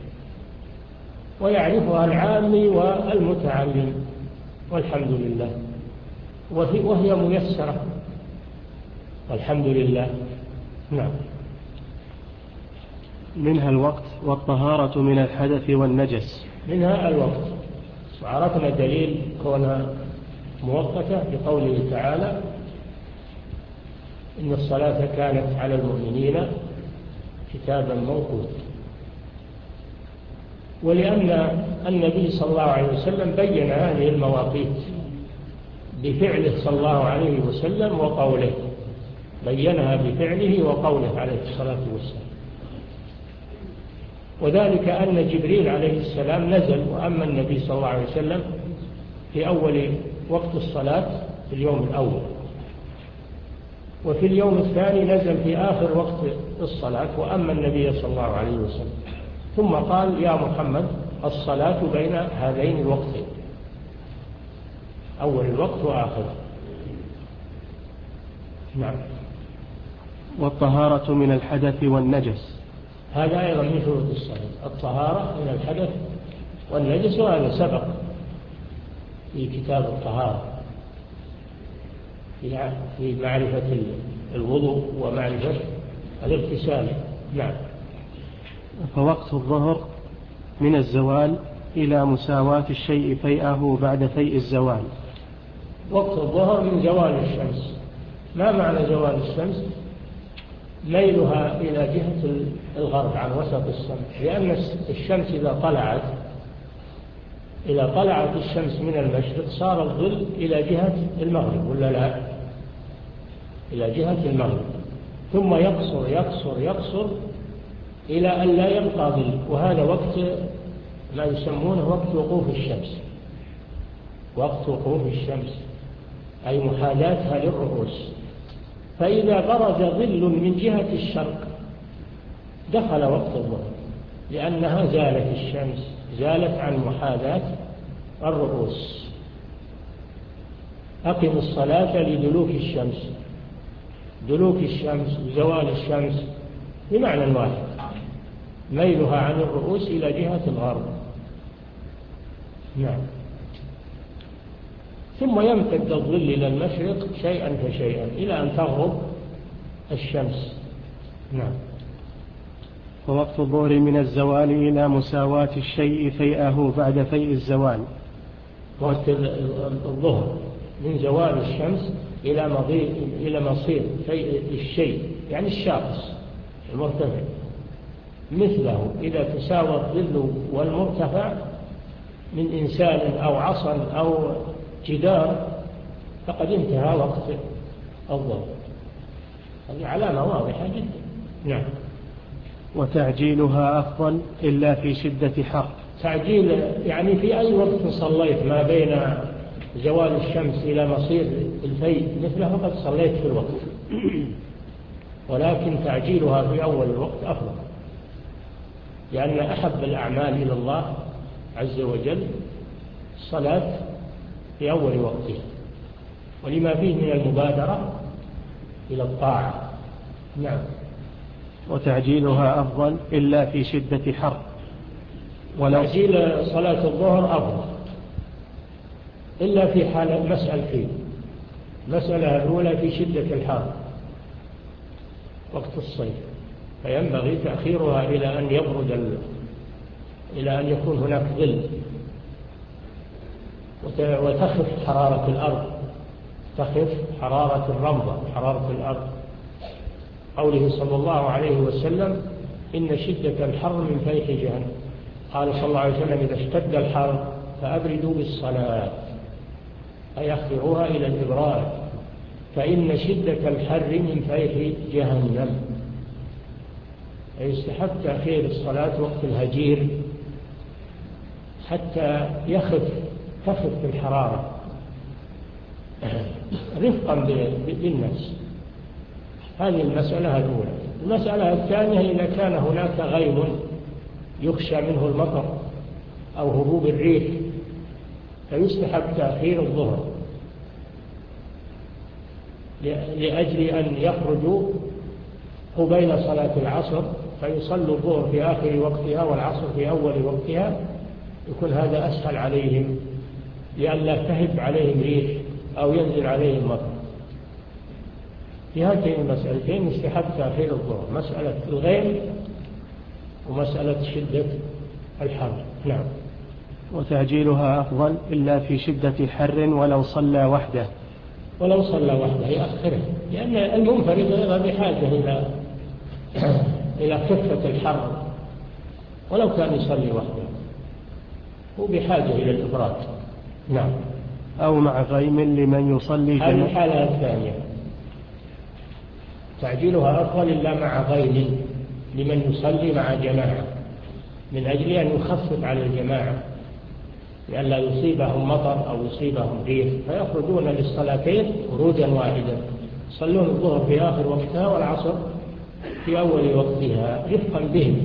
ويعرفها العامي والمتعلم والحمد لله، وهي ميسرة والحمد لله. نعم. منها الوقت والطهارة من الحدث والنجس. منها الوقت، وعرفنا دليل كونها مؤقتة بقوله تعالى إن الصلاة كانت على المؤمنين كتابا موقوتا. ولأن النبي صلى الله عليه وسلم بين هذه المواقيت بفعله صلى الله عليه وسلم وقوله، بينها بفعله وقوله عليه الصلاة والسلام. وذلك أن جبريل عليه السلام نزل وأما النبي صلى الله عليه وسلم في أول وقت الصلاة في اليوم الأول، وفي اليوم الثاني نزل في آخر وقت الصلاة وأما النبي صلى الله عليه وسلم، ثم قال يا محمد الصلاة بين هذين الوقتين، أول الوقت وآخره. نعم. والطهارة من الحدث والنجس، هذا أيضا من شروط الصلاة، الطهارة من الحدث والنجس، وهذا سبق في كتاب الطهارة في معرفة الوضوء ومعرفة الاغتسال. نعم. فوقت الظهر من الزوال إلى مساواة الشيء فيئه بعد فيء الزوال. وقت الظهر من زوال الشمس. ما معنى زوال الشمس؟ ميلها إلى جهة الغرب عن وسط السماء، لأن الشمس إذا طلعت إذا طلعت الشمس من المشرق صار الظل إلى جهة المغرب ولا لا؟ إلى جهة المغرب، ثم يقصر يقصر يقصر إلى أن لا يبقى ظل، وهذا وقت ما يسمونه وقت وقوف الشمس. وقت وقوف الشمس أي محاذاتها للرؤوس. فإذا برز ظل من جهة الشرق دخل وقت الظهر، لأنها زالت الشمس، زالت عن محاذاة الرؤوس. أقم الصلاة لدلوك الشمس، دلوك الشمس وزوال الشمس بمعنى واحد، ميلها عن الرؤوس إلى جهة الغرب. نعم. ثم يمتد الظل إلى المشرق شيئا فشيئا إلى أن تغرب الشمس. نعم. ووقت الظهر من الزوال إلى مساواة الشيء فيئه بعد فيء الزوال. وقت الظهر من زوال الشمس إلى مضي إلى مصير فيء الشيء، يعني الشاخص المرتفع، مثله إذا تساوى الظل والمرتفع من إنسان أو عصا أو جدار فقد انتهى وقت الظهر. هذه علامة واضحة جدا. نعم. وتعجيلها أفضل إلا في شدة حر. تعجيل يعني في أي وقت صليت ما بين زوال الشمس إلى مصير الفيء مثله فقد صليت في الوقت، ولكن تعجيلها في أول الوقت أفضل، لأن أحب الأعمال إلى الله عز وجل الصلاة في أول وقتها، ولما فيه من المبادرة إلى الطاعة. نعم. وتعجيلها أفضل إلا في شدة حر. وتعجيل صلاة الظهر أفضل إلا في حال مسألتين. المسألة الأولى في شدة الحر وقت الصيف، فينبغي تأخيرها إلى أن يبرد ال... إلى أن يكون هناك ظل وتخف حرارة الأرض، تخف حرارة الرمضة، حرارة الأرض. قوله صلى الله عليه وسلم إن شدة الحر من فيح جهنم. قال صلى الله عليه وسلم إذا اشتد الحر فأبردوا بالصلاة، أي أخروها إلى الإبراد، فإن شدة الحر من فيح جهنم. يستحب تأخير الصلاة وقت الهجير حتى يخف تخف الحرارة رفقا بالناس. هذه المسألة الأولى. المسألة الثانية إذا كان هناك غيم يخشى منه المطر أو هبوب الريح فيستحب تأخير الظهر لأجل أن يخرجوا قبيل صلاة العصر فيصلوا الظهر في آخر وقتها والعصر في أول وقتها، يكون هذا أسهل عليهم لئلا تهب عليهم ريح أو ينزل عليهم مطر. في هاتين المسألتين يستحب تأخير الظهر، مسألة الغيم ومسألة شدة الحر. نعم. وتعجيلها أفضل إلا في شدة حر ولو صلى وحده. ولو صلى وحده يأخره، لأن المنفرد أيضا بحاجة إلى إلى خفة الحر، ولو كان يصلي وحده هو بحاجة إلى الإفراد. نعم. أو مع غيم لمن يصلي جماعة. هذه الحالة الثانية تعجيلها أفضل إلا مع غيم لمن يصلي مع جماعة، من أجل أن يخفف على الجماعة لئلا يصيبهم مطر أو يصيبهم ريح فيخرجون للصلاتين خروجا واحدا، يصلون الظهر في آخر وقتها والعصر في أول وقتها رفقا بهم.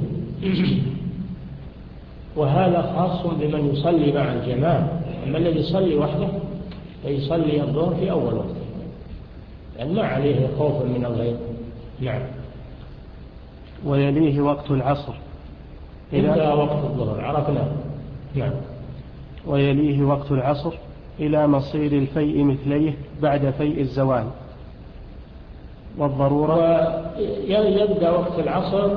وهذا خاص بمن يصلي مع الجماعة، أما الذي يصلي وحده فيصلي الظهر في أول وقت لأن ما عليه خوف من الغيب. نعم. ويليه وقت العصر. إلى وقت الظهر عرفنا. نعم. ويليه وقت العصر إلى مصير الفيء مثليه بعد فيء الزوال. والضرورة ويبدأ وقت العصر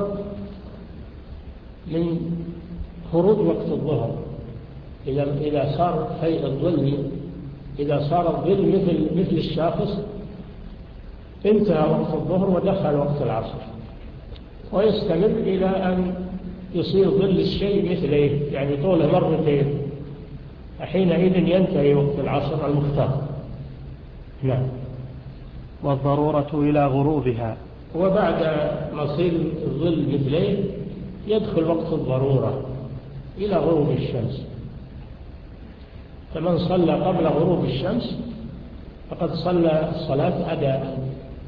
من خروج وقت الظهر إذا صار فيء الظل، إذا صار الظل مثل مثل الشاخص انتهى وقت الظهر ودخل وقت العصر، ويستمر إلى أن يصير ظل الشيء مثله، يعني طوله مرتين، حينئذ ينتهي وقت العصر المختار. نعم. والضرورة إلى غروبها. وبعد مصير الظل مثله يدخل وقت الضرورة إلى غروب الشمس، فمن صلى قبل غروب الشمس فقد صلى الصلاة أداء،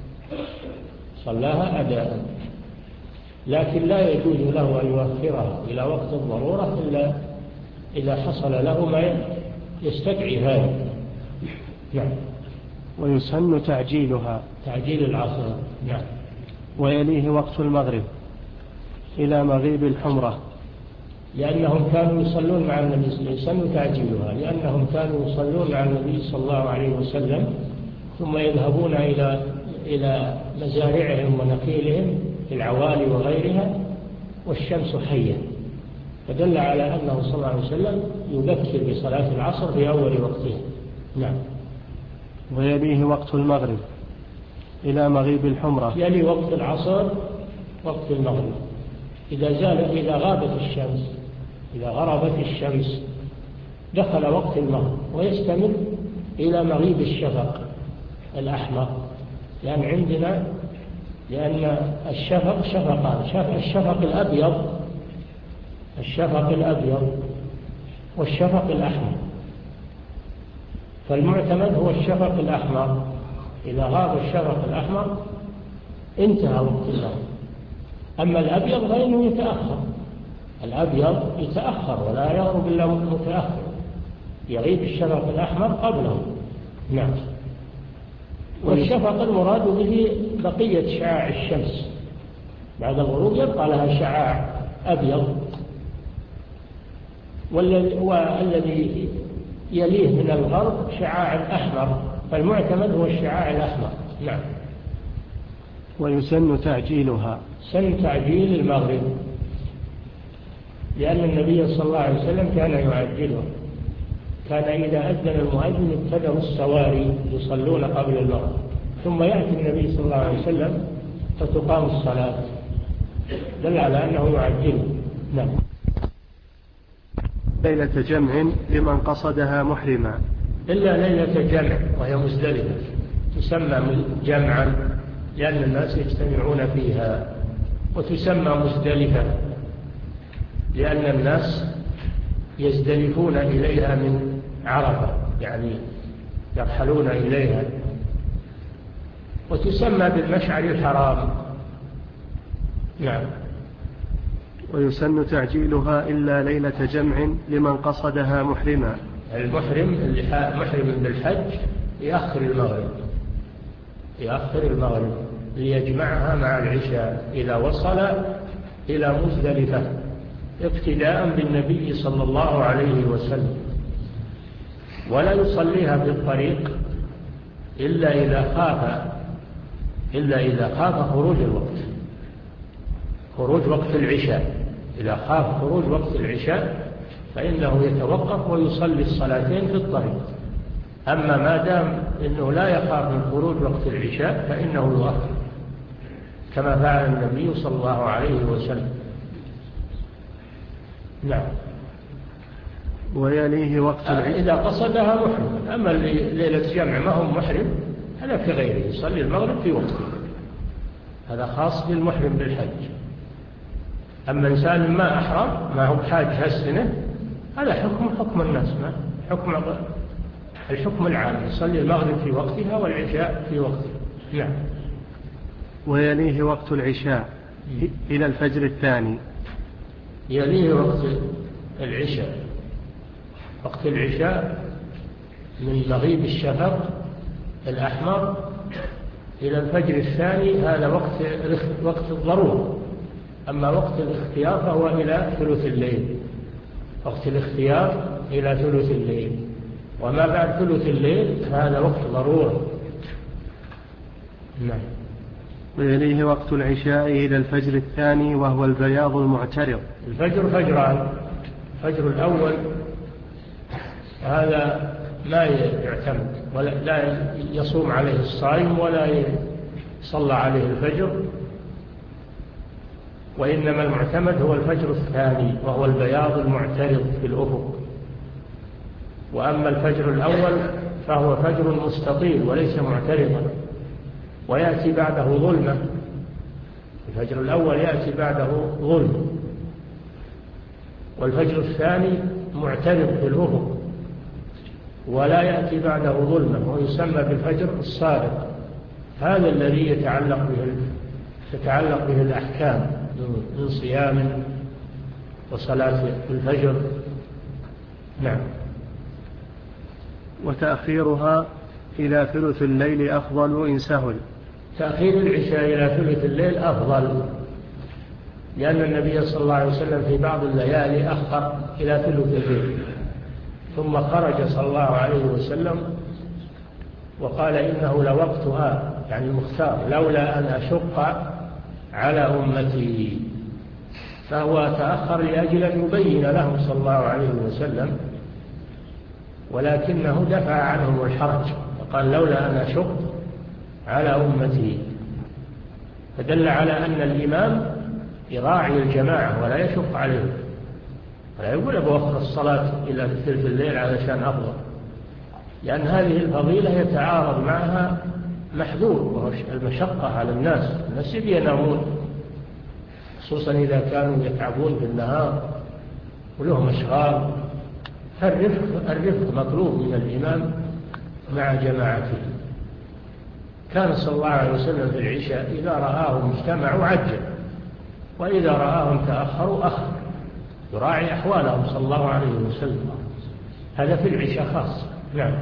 صلاها أداء، لكن لا يجوز له أن يؤخرها إلى وقت الضرورة إلا إذا حصل له ما يستدعي هذا. نعم. ويسن تعجيلها، تعجيل العصر. نعم. ويليه وقت المغرب إلى مغيب الحمرة، لأنهم كانوا يصلون مع النبي صلى الله عليه وسلم، تعجيلها لأنهم كانوا يصلون مع النبي صلى الله عليه وسلم ثم يذهبون إلى إلى مزارعهم ونخيلهم في العوالي وغيرها والشمس حية، فدل على أنه صلى الله عليه وسلم يذكر بصلاة العصر في أول وقتها. نعم. ويليه وقت المغرب إلى مغيب الحمرة، يلي وقت العصر وقت المغرب إذا زال إذا غابت الشمس، إذا غربت الشمس دخل وقت المغرب ويستمر إلى مغيب الشفق الأحمر، لأن عندنا لأن الشفق شفقان، الشفق الأبيض الشفق الأبيض والشفق الأحمر، فالمعتمد هو الشفق الأحمر. إذا غاب الشفق الأحمر انتهى وقت المغرب. أما الأبيض فإنه يتأخر، الأبيض يتأخر ولا يغرب إلا متأخر، يغيب الشفق الأحمر قبله. نعم. والشفق المراد به بقية شعاع الشمس، بعد الغروب يبقى لها شعاع أبيض، والذي يليه من الغرب شعاع أحمر، فالمعتمد هو الشعاع الأحمر. نعم. ويسن تعجيلها، سن تعجيل المغرب، لأن النبي صلى الله عليه وسلم كان يعجله، كان إذا أذن المؤذن ابتدأوا السواري يصلون قبل المغرب، ثم يأتي النبي صلى الله عليه وسلم فتقام الصلاة، دل على أنه يعجله. نعم. ليلة جمع لمن قصدها محرما، إلا ليلة جمع وهي مزدلفة تسمى جمعا لأن الناس يجتمعون فيها، وتسمى مزدلفة لأن الناس يزدلفون إليها من عرفة، يعني يرحلون إليها، وتسمى بالمشعر الحرام. نعم. ويسن تعجيلها إلا ليلة جمع لمن قصدها محرما، المحرم اللي محرم بالحج يأخر المغرب يأخر المغرب ليجمعها مع العشاء إذا وصل إلى مزدلفة، اقتداء بالنبي صلى الله عليه وسلم، ولا يصليها في الطريق إلا إذا خاف إلا إذا خاف خروج الوقت خروج وقت العشاء. إذا خاف خروج وقت العشاء فإنه يتوقف ويصلي الصلاتين في الطريق. أما ما دام إنه لا يخاف من خروج وقت العشاء فإنه يؤخر كما فعل النبي صلى الله عليه وسلم. نعم. ويليه وقت العشاء إذا قصدها محرم. أما ليلة جمع ما هم محرم هذا في غيره يصلي المغرب في وقته، هذا خاص بالمحرم بالحج. أما إنسان ما أحرم ما هو بحاج هالسنة هذا حكم حكم الناس، ما حكم الحكم العام، يصلي المغرب في وقتها والعشاء في وقتها. نعم. ويليه وقت العشاء إلى الفجر الثاني، يليه وقت العشاء وقت العشاء من مغيب الشفق الأحمر إلى الفجر الثاني، هذا وقت وقت الضرورة. أما وقت الاختيار فهو إلى ثلث الليل، وقت الاختيار إلى ثلث الليل، وما بعد ثلث الليل هذا وقت ضرورة. نعم. ويليه وقت العشاء إلى الفجر الثاني وهو البياض المعترض. الفجر فجران، الفجر الأول هذا ما يعتمد ولا لا يصوم عليه الصائم ولا يصلى عليه الفجر، وإنما المعتمد هو الفجر الثاني وهو البياض المعترض في الأفق. وأما الفجر الأول فهو فجر مستطيل وليس معترضا، ويأتي بعده ظلمة. الفجر الأول يأتي بعده ظلم، والفجر الثاني معترض في الأفق ولا يأتي بعده ظلمة، ويسمى بالفجر الصادق. هذا الذي يتعلق به تتعلق به الأحكام من صيام وصلاة الفجر. نعم. وتأخيرها إلى ثلث الليل أفضل إن سهل. تأخير العشاء إلى ثلث الليل أفضل، لأن النبي صلى الله عليه وسلم في بعض الليالي أخر إلى ثلث الليل، ثم خرج صلى الله عليه وسلم وقال إنه لوقتها، يعني المختار، لولا أن أشق على أمتي. فهو تأخر لأجل أن يبين لهم صلى الله عليه وسلم، ولكنه دفع عنهم الحرج، فقال لولا أن أشق على أمتي. فدل على أن الإمام يراعي الجماعة ولا يشق عليهم، ولا يقول أبو الصلاة إلى ثلث الليل علشان أفضل، لأن هذه الفضيلة يتعارض معها محذور، وهو المشقة على الناس. الناس ينامون، خصوصا إذا كانوا يتعبون في النهار ولهم أشغال. فالرفق الرفق مطلوب من الإمام مع جماعته. كان صلى الله عليه وسلم في العشاء إذا رآهم اجتمعوا عجل، وإذا رآهم تأخروا أخر، يراعي أحوالهم صلى الله عليه وسلم. هذا في العشاء خاص. نعم.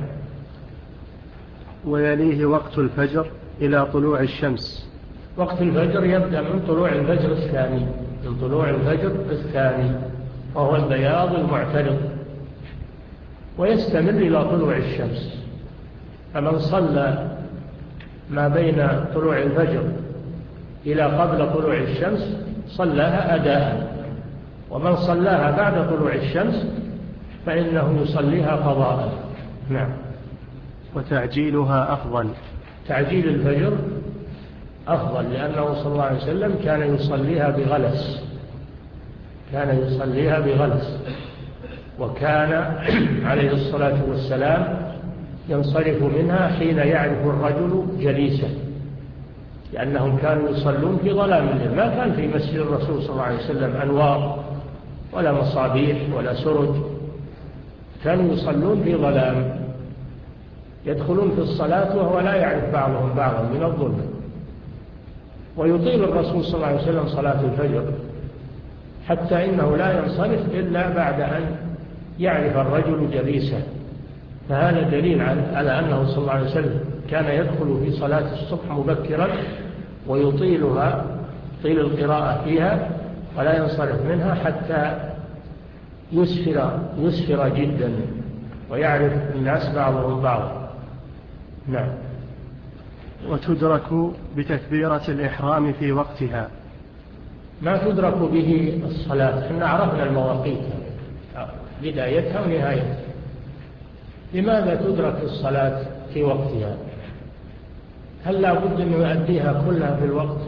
ويليه وقت الفجر إلى طلوع الشمس. وقت الفجر يبدأ من طلوع الفجر الثاني، من طلوع الفجر الثاني وهو البياض المعترض، ويستمر إلى طلوع الشمس. فمن صلى ما بين طلوع الفجر إلى قبل طلوع الشمس صلاها أداء، ومن صلاها بعد طلوع الشمس فإنه يصليها قضاء. نعم. وتعجيلها أفضل. تعجيل الفجر أفضل، لأنه صلى الله عليه وسلم كان يصليها بغلس، كان يصليها بغلس، وكان عليه الصلاة والسلام ينصرف منها حين يعرف الرجل جليسا، لأنهم كانوا يصلون في ظلام الليل. ما كان في مسجد الرسول صلى الله عليه وسلم أنوار ولا مصابيح ولا سرج، كانوا يصلون في ظلام، يدخلون في الصلاة وهو لا يعرف بعضهم بعضا من الظلم. ويطيل الرسول صلى الله عليه وسلم صلاة الفجر حتى إنه لا ينصرف إلا بعد أن يعرف الرجل جليسه. فهذا دليل على أنه صلى الله عليه وسلم كان يدخل في صلاة الصبح مبكرا ويطيلها، طيل القراءة فيها، ولا ينصرف منها حتى يسفر, يسفر جدا ويعرف الناس بعضهم بعضا. نعم. وتدرك بتكبيرة الإحرام في وقتها. ما تدرك به الصلاة، احنا عرفنا المواقيت بدايتها ونهايتها. لماذا تدرك الصلاة في وقتها؟ هل لا بد أن يؤديها كلها في الوقت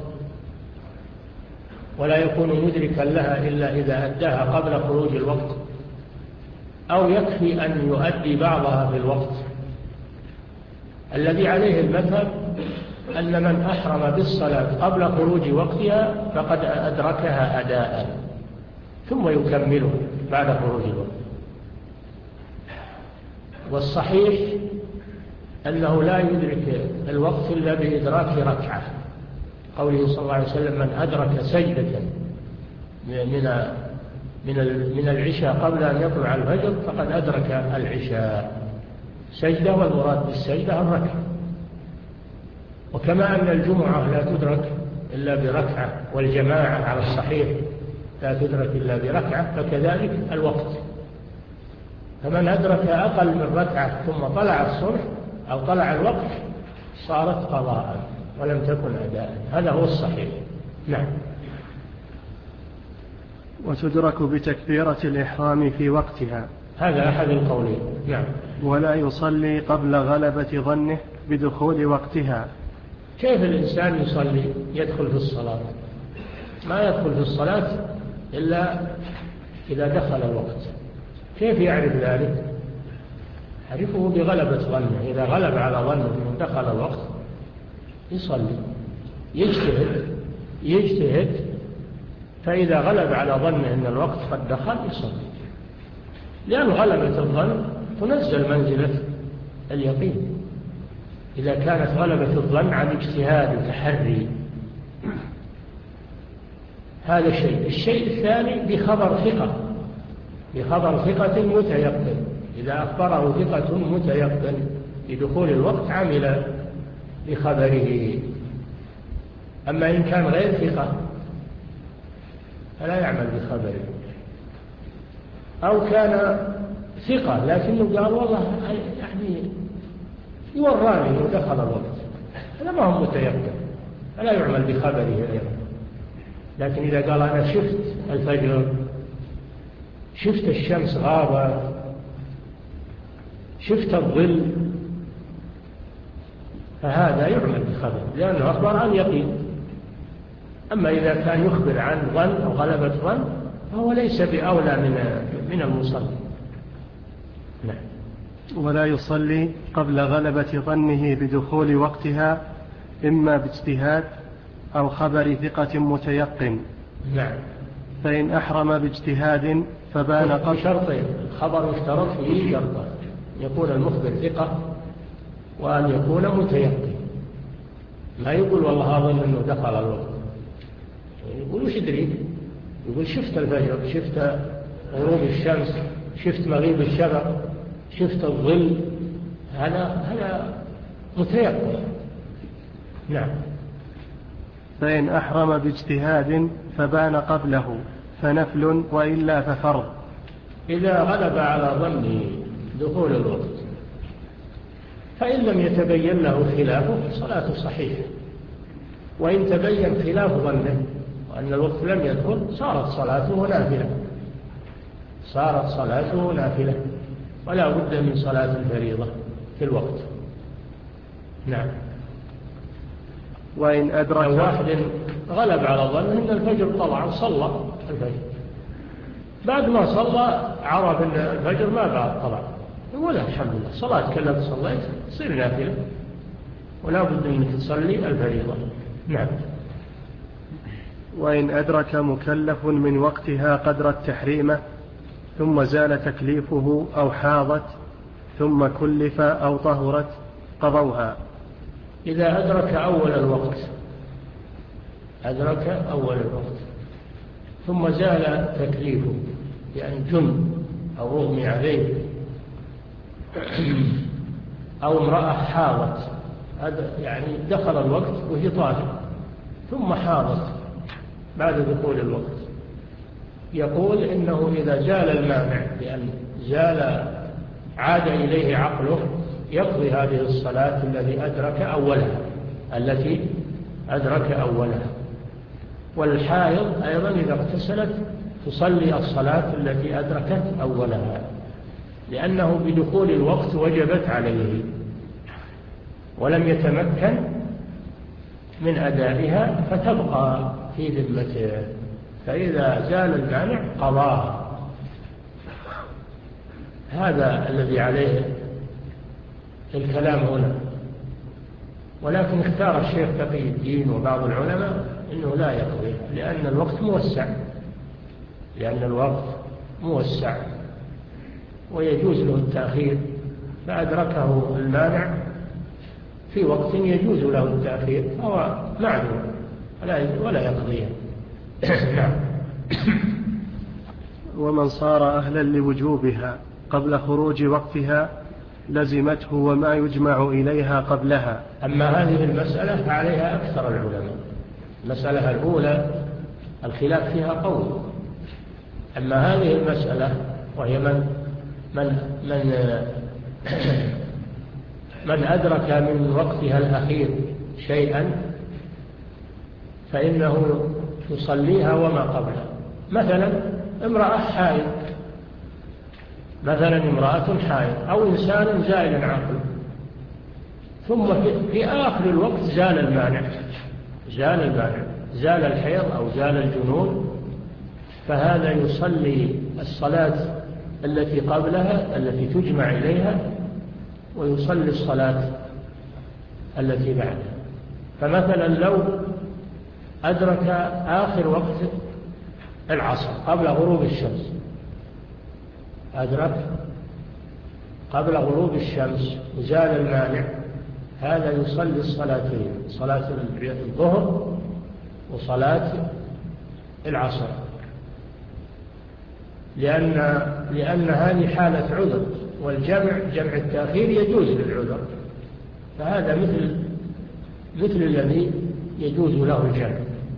ولا يكون مدركا لها إلا إذا أداها قبل خروج الوقت، أو يكفي أن يؤدي بعضها في الوقت؟ الذي عليه المذهب أن من أحرم بالصلاة قبل خروج وقتها فقد أدركها أداء، ثم يكمله بعد خروج الوقت. والصحيح أنه لا يدرك الوقت إلا بإدراك ركعة، قوله صلى الله عليه وسلم من أدرك سجدة من من من العشاء قبل أن يطلع الفجر فقد أدرك العشاء. سجدة، والمراد بالسجدة الركعة. وكما أن الجمعة لا تدرك إلا بركعة، والجماعة على الصحيح لا تدرك إلا بركعة، فكذلك الوقت. فمن أدرك أقل من ركعة ثم طلع الصبح أو طلع الوقت صارت قضاء ولم تكن أداء. هذا هو الصحيح. نعم. وتدرك بتكبيرة الإحرام في وقتها. هذا أحد القولين. نعم. ولا يصلي قبل غلبة ظنه بدخول وقتها. كيف الإنسان يصلي يدخل في الصلاة؟ ما يدخل في الصلاة إلا إذا دخل الوقت. كيف يعرف ذلك؟ يعرفه بغلبة ظنه. إذا غلب على ظنه أنه دخل الوقت يصلي، يجتهد يجتهد فإذا غلب على ظنه أن الوقت قد دخل يصلي، لأن غلبة الظن تنزل منزلة اليقين إذا كانت غلبة الظن عن اجتهاد وتحري. هذا شيء. الشيء الثاني بخبر ثقة، بخبر ثقة متيقن. إذا أخبره ثقة متيقن بدخول الوقت عمل بخبره. أما إن كان غير ثقة فلا يعمل بخبره. أو كان ثقة لكنه قال والله يعني يوراني إنه دخل الوقت، هذا ما هو متيقن، فلا يعمل بخبره أيضا. لكن إذا قال أنا شفت الفجر، شفت الشمس غابة، شفت الظل، فهذا يعمل بخبره لأنه أخبر عن يقين. أما إذا كان يخبر عن ظن أو غلبة ظن فهو ليس بأولى من من المصلي. نعم. ولا يصلي قبل غلبة ظنه بدخول وقتها إما باجتهاد أو خبر ثقة متيقن. نعم. فإن أحرم باجتهاد فبان قبل شرطين. الخبر يشترط فيه شرطان: يكون المخبر ثقة وأن يكون متيقن. ما يقول والله أظن أنه دخل الوقت، يقول وش يدريك؟ يقول شفت الفجر، شفت غروب الشمس، شفت مغيب الشفق، شفت الظل، هذا هذا متيقن. نعم. فإن أحرم باجتهاد فبان قبله فنفل وإلا ففرض. إذا غلب على ظنه دخول الوقت فإن لم يتبين له خلافه صلاته صحيحة، وإن تبين خلاف ظنه وأن الوقت لم يدخل صارت صلاته نافلة، صارت صلاته نافلة ولا بد من صلاة الفريضة في الوقت. نعم. وإن أدرك لو واحد غلب على ظنه أن الفجر طلع وصلى الفجر، بعد ما صلى عرف أن الفجر ما بعد طلع، يقول الحمد لله صلاة كلها صليت تصير نافلة ولا بد أنك تصلي الفريضة. نعم. وإن أدرك مكلف من وقتها قدر التحريمة ثم زال تكليفه أو حاضت ثم كلف أو طهرت قضوها. إذا أدرك أول الوقت، أدرك أول الوقت ثم زال تكليفه يعني جن أو رغم عليه أو امرأة حاضت، هذا يعني دخل الوقت وهي طاهرة ثم حاضت بعد دخول الوقت، يقول إنه إذا زال المانع بأن زال عاد إليه عقله يقضي هذه الصلاة التي أدرك أولها التي أدرك أولها. والحائض أيضا إذا اغتسلت تصلي الصلاة التي أدركت أولها، لأنه بدخول الوقت وجبت عليه ولم يتمكن من أدائها فتبقى في ذمته، فإذا زال المانع قضاها. هذا الذي عليه الكلام هنا. ولكن اختار الشيخ تقي الدين وبعض العلماء أنه لا يقضي، لأن الوقت موسع، لأن الوقت موسع ويجوز له التأخير، فأدركه المانع في وقت يجوز له التأخير فهو معذور ولا يقضيه. نعم. ومن صار أهلا لوجوبها قبل خروج وقتها لزمته وما يجمع إليها قبلها. أما هذه المسألة فعليها أكثر العلماء. المسألة الأولى الخلاف فيها قول، أما هذه المسألة وهي من من من من أدرك من وقتها الأخير شيئا فإنه يصليها وما قبلها. مثلا امرأة حائض، مثلا امرأة حائض أو إنسان زائل عاقل، ثم في آخر الوقت زال المانع، زال المانع زال الحيض أو زال الجنون، فهذا يصلي الصلاة التي قبلها التي تجمع إليها ويصلي الصلاة التي بعدها. فمثلا لو أدرك آخر وقت العصر قبل غروب الشمس، أدرك قبل غروب الشمس وزال المانع، هذا يصلي الصلاتين، صلاة الظهر وصلاة العصر، لأن, لأن هذه حالة عذر، والجمع جمع التأخير يجوز للعذر، فهذا مثل مثل الذي يجوز له الجمع.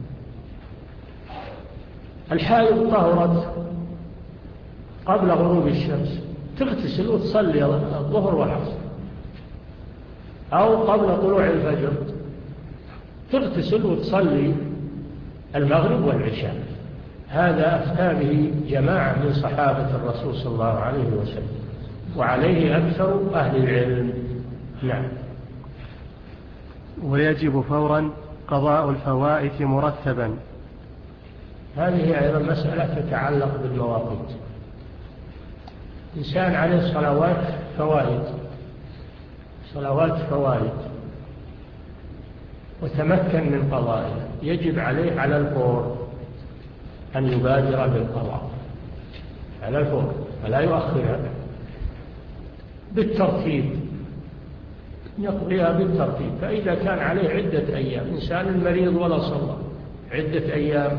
الحائض طهرت قبل غروب الشمس تغتسل وتصلي الظهر والعصر، أو قبل طلوع الفجر تغتسل وتصلي المغرب والعشاء. هذا أفتى به جماعة من صحابة الرسول صلى الله عليه وسلم، وعليه أكثر أهل العلم. نعم. ويجب فورا قضاء الفوائت مرتبا. هذه أيضا مسألة تتعلق بالمواقيت. إنسان عليه صلوات فوائد صلوات فوائد وتمكن من قضائها، يجب عليه على الفور أن يبادر بالقضاء على الفور، فلا يؤخرها، بالترتيب يقضيها بالترتيب. فإذا كان عليه عدة أيام، إنسان مريض ولا صلى عدة أيام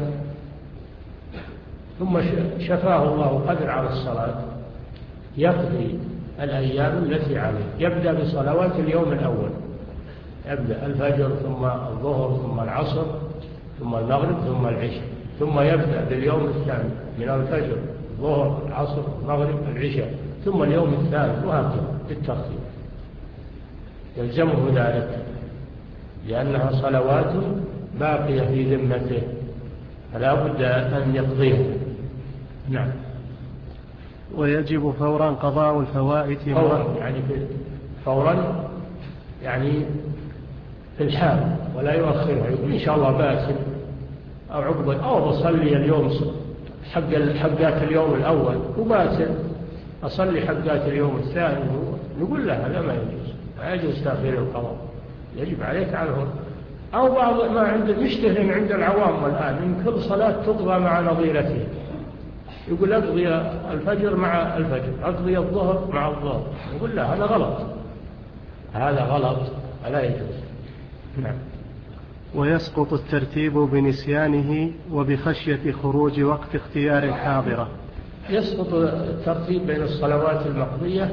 ثم شفاه الله قدر على الصلاة، يقضي الأيام التي عليه، يبدأ بصلوات اليوم الأول، يبدأ الفجر ثم الظهر ثم العصر ثم المغرب ثم العشاء، ثم يبدأ باليوم الثاني من الفجر الظهر العصر المغرب العشاء، ثم اليوم الثالث، وهكذا بالترتيب. يلزمه ذلك لأنها صلوات باقية في ذمته، فلا بد أن يقضيها. نعم. ويجب فورا قضاء الفوائت فورا يعني فورا يعني في الحال، ولا يؤخرها، يقول إن شاء الله باسل أو عقب أو بصلي اليوم حق حقات اليوم الأول وباسل أصلي حقات اليوم الثاني، نقول له هذا ما يجوز، ما يجوز تأخير القضاء، يجب عليك عنه. أو بعض ما عند مشتهر عند العوام والآن إن كل صلاة تقضى مع نظيرته، يقول أقضي الفجر مع الفجر، أقضي الظهر مع الظهر، نقول لا هذا غلط، هذا غلط لا يجوز. نعم. ويسقط الترتيب بنسيانه وبخشية خروج وقت اختيار الحاضرة. يسقط الترتيب بين الصلوات المقضية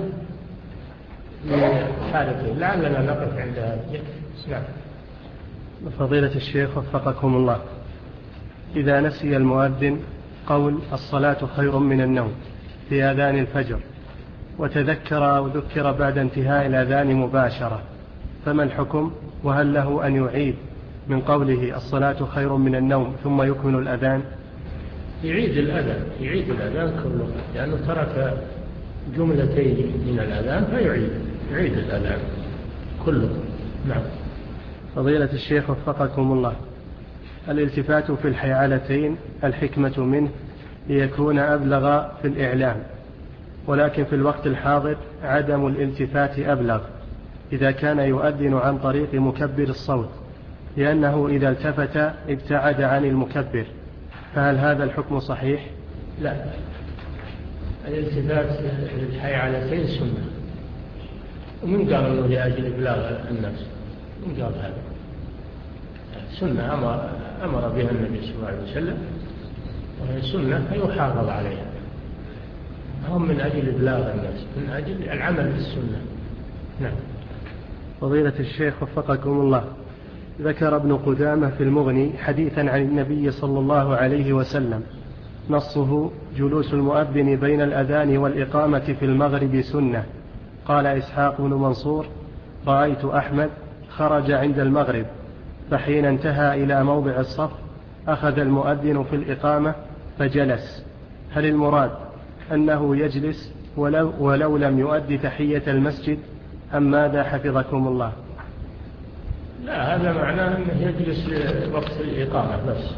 بحالتين، لعلنا نقف عند هذا. نعم. فضيلة الشيخ وفقكم الله، إذا نسي المؤذن قول الصلاة خير من النوم في أذان الفجر وتذكر أو ذكر بعد انتهاء الأذان مباشرة، فما الحكم؟ وهل له أن يعيد من قوله الصلاة خير من النوم ثم يكمل الأذان؟ يعيد الأذان يعيد الأذان كله، لأنه ترك جملتين من الأذان فيعيد يعيد الأذان كله. نعم. فضيلة الشيخ وفقكم الله، الالتفات في الحيعلتين الحكمة منه ليكون أبلغ في الإعلام، ولكن في الوقت الحاضر عدم الالتفات أبلغ إذا كان يؤذن عن طريق مكبر الصوت، لأنه إذا التفت ابتعد عن المكبر، فهل هذا الحكم صحيح؟ لا، الالتفات للحيعلتين سنة، ومن قال أنه لأجل إبلاغ النفس؟ من قال هذا؟ سنة أمر, أمر بها النبي صلى الله عليه وسلم، وهي سنة فيحافظ عليها، هم من أجل إبلاغ الناس، من أجل العمل بالسنة. نعم. فضيلة الشيخ وفقكم الله، ذكر ابن قدامة في المغني حديثا عن النبي صلى الله عليه وسلم نصه جلوس المؤذن بين الأذان والإقامة في المغرب سنة. قال إسحاق بن منصور: رأيت أحمد خرج عند المغرب، فحين انتهى إلى موضع الصف أخذ المؤذن في الإقامة فجلس. هل المراد أنه يجلس ولو, ولو لم يؤدي تحية المسجد أم ماذا حفظكم الله؟ لا، هذا معناه أنه يجلس وقت الإقامة بس،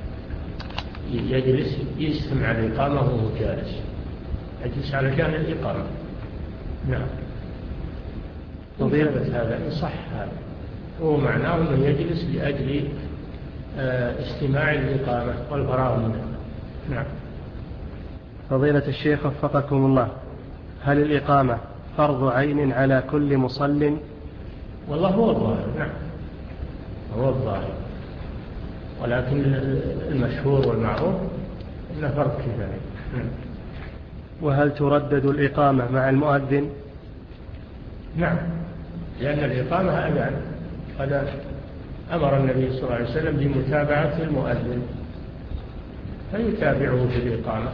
يجلس يستمع الإقامة وهو جالس، يجلس على جانب الإقامة. نعم. وضيبت هذا إن صح هذا، هو معناه أنه يجلس لأجل استماع الإقامة والفراغ منها. نعم. فضيلة الشيخ وفقكم الله، هل الإقامة فرض عين على كل مصل؟ والله هو الظاهر، نعم هو الظاهر، ولكن المشهور والمعروف إنه فرض كفاية. وهل تردد الإقامة مع المؤذن؟ نعم، لأن الإقامة أذان، قد أمر النبي صلى الله عليه وسلم بمتابعة المؤذن فيتابعه في الإقامة.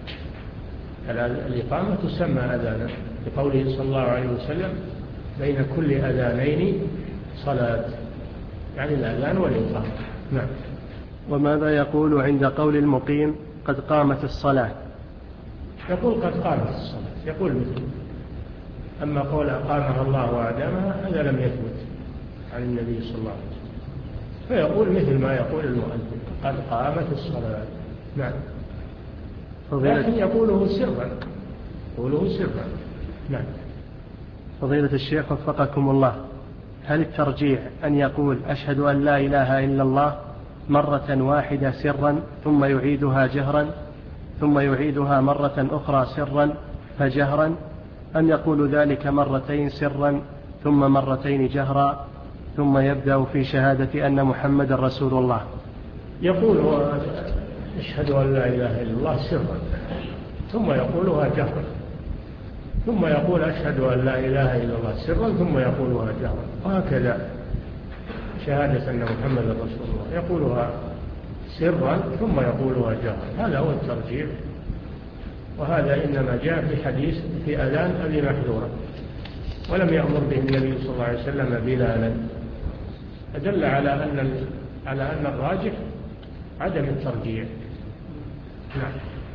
الإقامة تسمى أذانا بقوله صلى الله عليه وسلم بين كل أذانين صلاة، يعني الأذان والإقامة. نعم. وماذا يقول عند قول المقيم قد قامت الصلاة؟ يقول قد قامت الصلاة، يقول مثل. أما قول أقامها الله وأدامها هذا لم يثبت عن النبي صلى الله عليه وسلم، فيقول مثل ما يقول المؤذن قد قامت الصلاة. نعم. لكن يقوله سرا، يقوله سرا. نعم. فضيلة الشيخ وفقكم الله، هل الترجيح أن يقول أشهد أن لا إله إلا الله مرة واحدة سرا ثم يعيدها جهرا ثم يعيدها مرة أخرى سرا فجهرا، أم يقول ذلك مرتين سرا ثم مرتين جهرا ثم يبدأ في شهادة أن محمد رسول الله؟ يقول أشهد أن لا إله إلا الله سرا ثم يقولها جهرا، ثم يقول أشهد أن لا إله إلا الله سرا ثم يقولها جهرا، وهكذا شهادة أن محمد رسول الله يقولها سرا ثم يقولها جهرا. هذا هو الترجيح، وهذا إنما جاء في حديث في أذان أبي محذورة، ولم يأمر به النبي صلى الله عليه وسلم بلالا، أدل على أن على أن الراجح عدم الترجيح. نعم.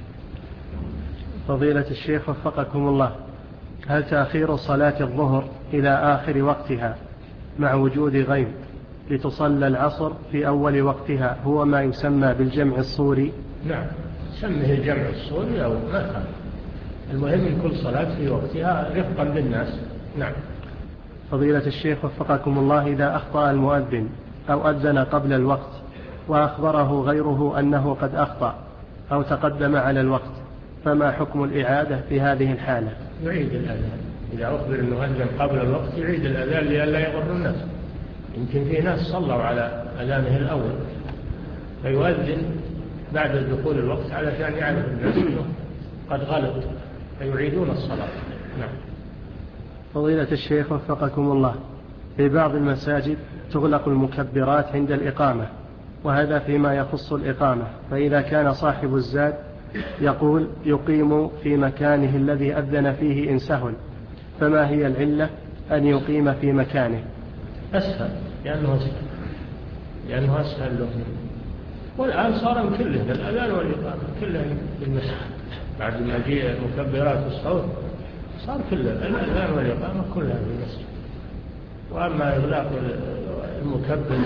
فضيلة الشيخ وفقكم الله، هل تأخير صلاة الظهر إلى آخر وقتها مع وجود غيم لتصلى العصر في أول وقتها هو ما يسمى بالجمع الصوري؟ نعم، سمه الجمع الصوري أو ما كان، المهم من كل صلاة في وقتها رفقا بالناس. نعم. فضيلة الشيخ وفقكم الله، إذا أخطأ المؤذن أو أذن قبل الوقت وأخبره غيره أنه قد أخطأ أو تقدم على الوقت، فما حكم الإعادة في هذه الحالة؟ يعيد الأذان، إذا أخبر أنه أذن قبل الوقت يعيد الأذان لئلا يغر الناس. يمكن في ناس صلوا على أذانه الأول فيؤذن بعد دخول الوقت علشان يعرف الناس أنه قد غلط فيعيدون الصلاة. نعم. فضيلة الشيخ وفقكم الله، في بعض المساجد تغلق المكبرات عند الإقامة، وهذا فيما يخص الإقامة، فإذا كان صاحب الزاد يقول يقيم في مكانه الذي أذن فيه إن سهل، فما هي العلة أن يقيم في مكانه؟ أسهل، لأنه أسهل لأنه أسهل له. والآن صار كله الأذان والإقامة كله بالمسجد بعد ما جاء مكبرات الصوت، صار كله الأذان والإقامة كلها بالمسجد. وأما إغلاق المكبر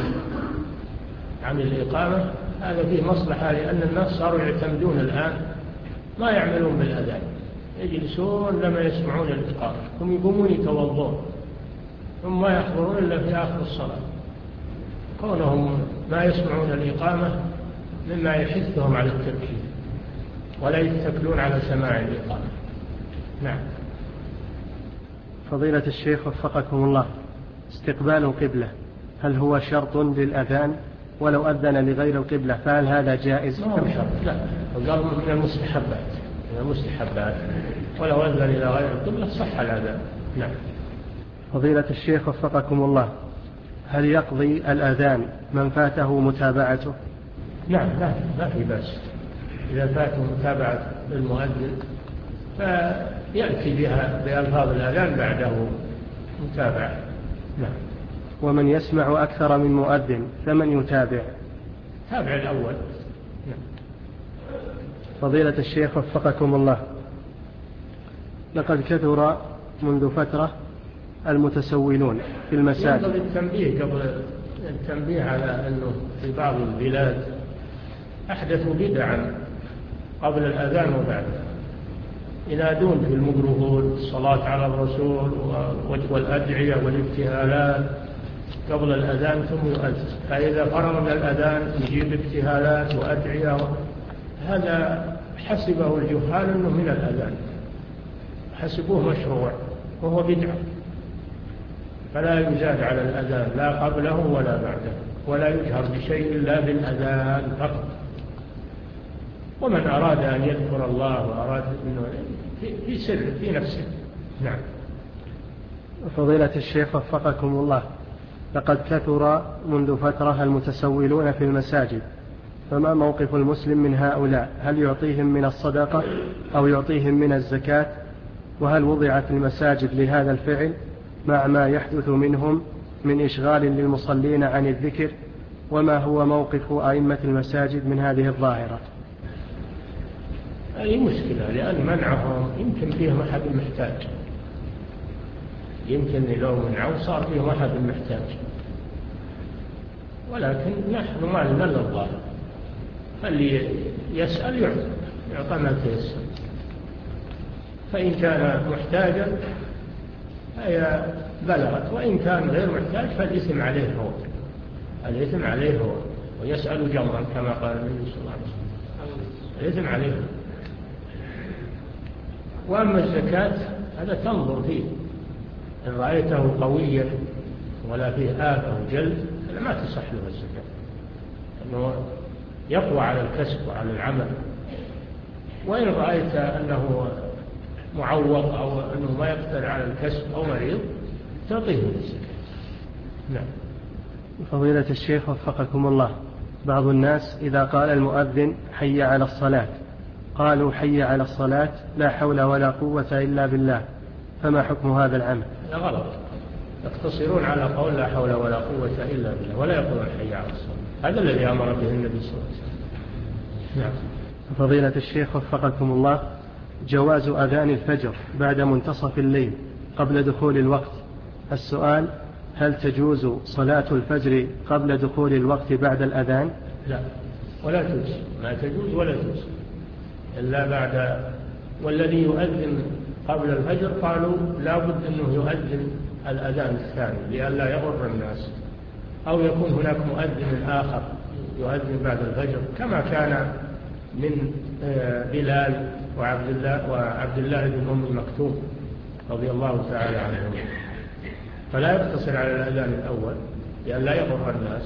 عن الإقامة هذا فيه مصلحة، لأن الناس صاروا يعتمدون الآن ما يعملون بالأذان، يجلسون لما يسمعون الإقامة ثم يقومون يتوضون ثم ما يحضرون إلا في آخر الصلاة، كونهم ما يسمعون الإقامة مما يحثهم على التركيز ولا يتكلون على سماع الإقامة. نعم. فضيلة الشيخ وفقكم الله، استقبال القبلة هل هو شرط للأذان؟ ولو أذن لغير القبلة فهل هذا جائز؟ ما هو شرط، لا، وقال من المستحبات من المستحبات ولو أذن إلى غير القبلة صح الأذان. نعم. فضيلة الشيخ وفقكم الله، هل يقضي الأذان من فاته متابعته؟ نعم، لا ما في بأس، إذا فاته متابعة المؤذن فيأتي بها بألفاظ الأذان بعده متابعة. نعم. ومن يسمع أكثر من مؤذن فمن يتابع؟ تابع الأول. نعم. فضيلة الشيخ وفقكم الله، لقد كثر منذ فترة المتسولون في المساجد. ينبغي التنبيه قبل التنبيه على أنه في بعض البلاد أحدثوا بدعا قبل الأذان وبعده، ينادون في الميكروفون الصلاة على الرسول والأدعية والابتهالات قبل الأذان ثم يؤذن، فإذا فرغ من الأذان يجيب ابتهالات وأدعية. هذا حسبه الجهال أنه من الأذان، حسبوه مشروع وهو بدعة، فلا يزاد على الأذان لا قبله ولا بعده، ولا يجهر بشيء إلا بالأذان فقط. ومن أراد أن يذكر الله وأراد أنه في سر في نفسه. نعم. فضيلة الشيخ وفقكم الله، لقد كثر منذ فترة المتسولون في المساجد، فما موقف المسلم من هؤلاء؟ هل يعطيهم من الصدقة أو يعطيهم من الزكاة؟ وهل وضعت المساجد لهذا الفعل مع ما يحدث منهم من إشغال للمصلين عن الذكر؟ وما هو موقف أئمة المساجد من هذه الظاهرة؟ هذه مشكلة، لأن منعهم يمكن فيهم أحد محتاج، يمكن لو منعوا صار فيهم أحد محتاج، ولكن نحن ما لنا إلا الظاهر، اللي يسأل يعطى يعطى ما تيسر، فإن كان محتاجا هي بلغت، وإن كان غير محتاج فالإثم عليه هو، الإثم عليه هو، ويسأل جمرا كما قال النبي صلى الله عليه وسلم، الإثم عليه. وأما الزكاة هذا تنظر فيه، إن رأيته قويا ولا فيه آفة وجلد ما تصح له الزكاة، أنه يقوى على الكسب وعلى العمل. وإن رأيت أنه معوق أو أنه ما يقدر على الكسب أو مريض تعطيه الزكاة. نعم. فضيلة الشيخ وفقكم الله، بعض الناس إذا قال المؤذن حي على الصلاة قالوا حي على الصلاة لا حول ولا قوة إلا بالله، فما حكم هذا العمل؟ لا، غلط، يقتصرون على قول لا حول ولا قوة إلا بالله، ولا يقولون حي على الصلاة، هذا الذي أمر به النبي صلى الله عليه وسلم. نعم. فضيلة الشيخ وفقكم الله، جواز أذان الفجر بعد منتصف الليل قبل دخول الوقت. السؤال: هل تجوز صلاة الفجر قبل دخول الوقت بعد الأذان؟ لا، ولا تجوز، ما تجوز ولا تجوز إلا بعد. والذي يؤذن قبل الفجر قالوا لا بد أنه يؤذن الأذان الثاني لئلا يغر الناس، أو يكون هناك مؤذن آخر يؤذن بعد الفجر، كما كان من بلال وعبد الله وعبد الله بن أم مكتوم رضي الله تعالى عنهم. فلا يقتصر على الأذان الأول لئلا يغر الناس،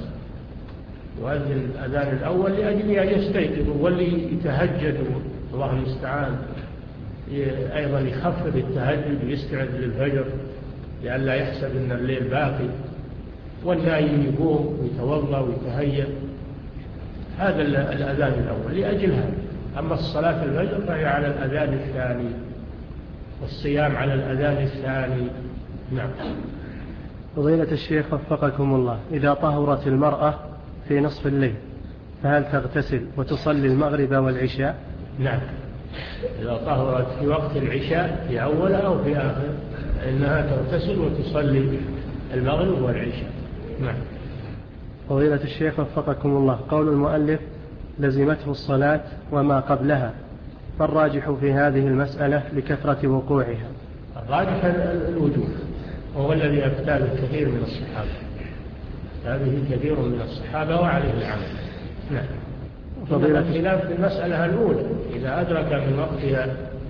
يؤذن الأذان الأول لأجل أن يستيقظوا، واللي يتهجدوا الله المستعان أيضا يخفض التهجد ويستعد للفجر لئلا يحسب أن الليل باقي، والنايم يقوم ويتوضأ ويتهيأ. هذا الأذان الأول لأجل هذا. أما الصلاة الفجر فهي على الأذان الثاني، والصيام على الأذان الثاني. نعم. فضيلة الشيخ وفقكم الله، إذا طهرت المرأة في نصف الليل فهل تغتسل وتصلي المغرب والعشاء؟ نعم، إذا طهرت في وقت العشاء في أول أو في آخر إنها تغتسل وتصلي المغرب والعشاء. نعم. فضيلة الشيخ وفقكم الله، قول المؤلف لزمته الصلاة وما قبلها، فالراجح في هذه المسألة لكثرة وقوعها؟ الراجح الوجوب، وهو الذي أفتى به كثير من الصحابة، هذه كثير من الصحابة وعليه العمل. نعم. فضيلة الخلاف في المسألة الأولى، إذا أدرك من وقتها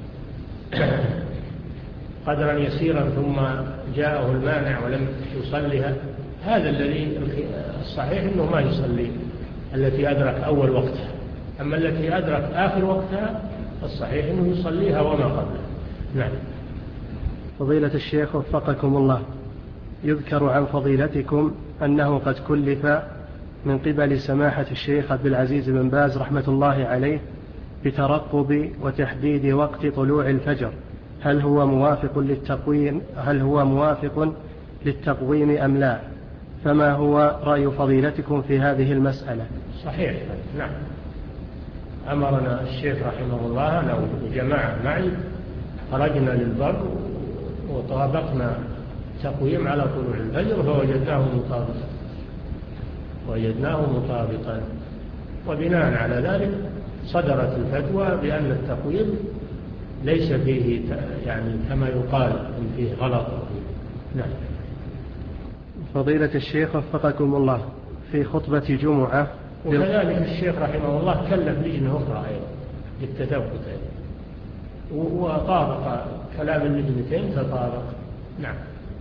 قدرا يسيرا ثم جاءه المانع ولم يصليها، هذا الذي الصحيح أنه ما يصلي التي أدرك أول وقتها. أما التي أدرك آخر وقتها الصحيح أنه يصليها وما قبلها. نعم. فضيلة الشيخ وفقكم الله، يذكر عن فضيلتكم أنه قد كلف من قبل سماحة الشيخ عبد العزيز بن باز رحمة الله عليه بترقب وتحديد وقت طلوع الفجر، هل هو موافق للتقويم هل هو موافق للتقويم أم لا؟ فما هو رأي فضيلتكم في هذه المسألة؟ صحيح. نعم، أمرنا الشيخ رحمه الله أنا وجماعة معي خرجنا للبر وطابقنا تقويم على طلوع الفجر فوجدناه مطابقا وجدناه مطابقا وبناء على ذلك صدرت الفتوى بأن التقويم ليس فيه يعني كما يقال إن فيه غلط. نعم. فضيلة الشيخ وفقكم الله، في خطبة جمعة وكذلك الشيخ رحمه الله كلف لجنة أخرى أيضا للتثبت، وطابق كلام اللجنتين تطابق نعم.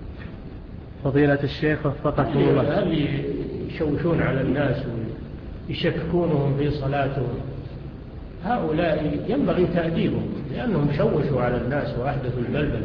فضيلة الشيخ وفقكم الله. هل يشوشون على الناس ويشككونهم في صلاتهم؟ هؤلاء ينبغي تأديبهم لأنهم شوشوا على الناس وأحدثوا البلبل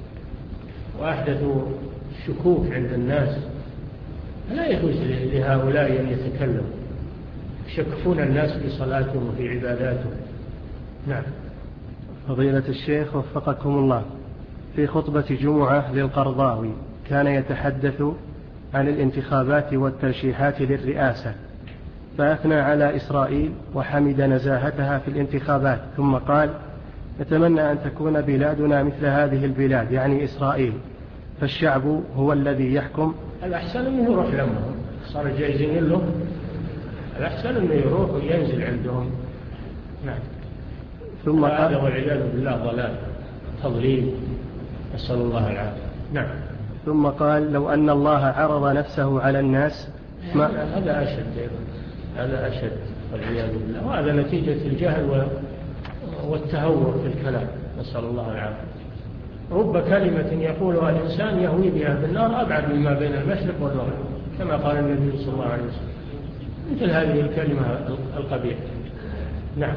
وأحدثوا الشكوك عند الناس. لا يجوز لهؤلاء أن يتكلموا يشككون الناس في صلاتهم وفي عباداتهم. نعم. فضيلة الشيخ وفقكم الله، في خطبة جمعة للقرضاوي كان يتحدث عن الانتخابات والترشيحات للرئاسة، فأثنى على إسرائيل وحمد نزاهتها في الانتخابات، ثم قال: نتمنى أن تكون بلادنا مثل هذه البلاد، يعني إسرائيل، فالشعب هو الذي يحكم. الأحسن أنه يروح لهم، صار جايزين لهم، الأحسن أنه يروح وينزل عندهم. نعم. ثم قال: هذا والعياذ بالله ضلال تضليل، نسأل الله العافية. نعم. ثم قال: لو أن الله عرض نفسه على الناس ما هذا أشد، هذا أشد والعياذ بالله، وهذا نتيجة الجهل والتهور في الكلام، نسأل الله العافية. رب كلمة يقولها الإنسان يهوي بها في النار أبعد مما بين المشرق والمغرب، كما قال النبي صلى الله عليه وسلم، مثل هذه الكلمة القبيحة. نعم.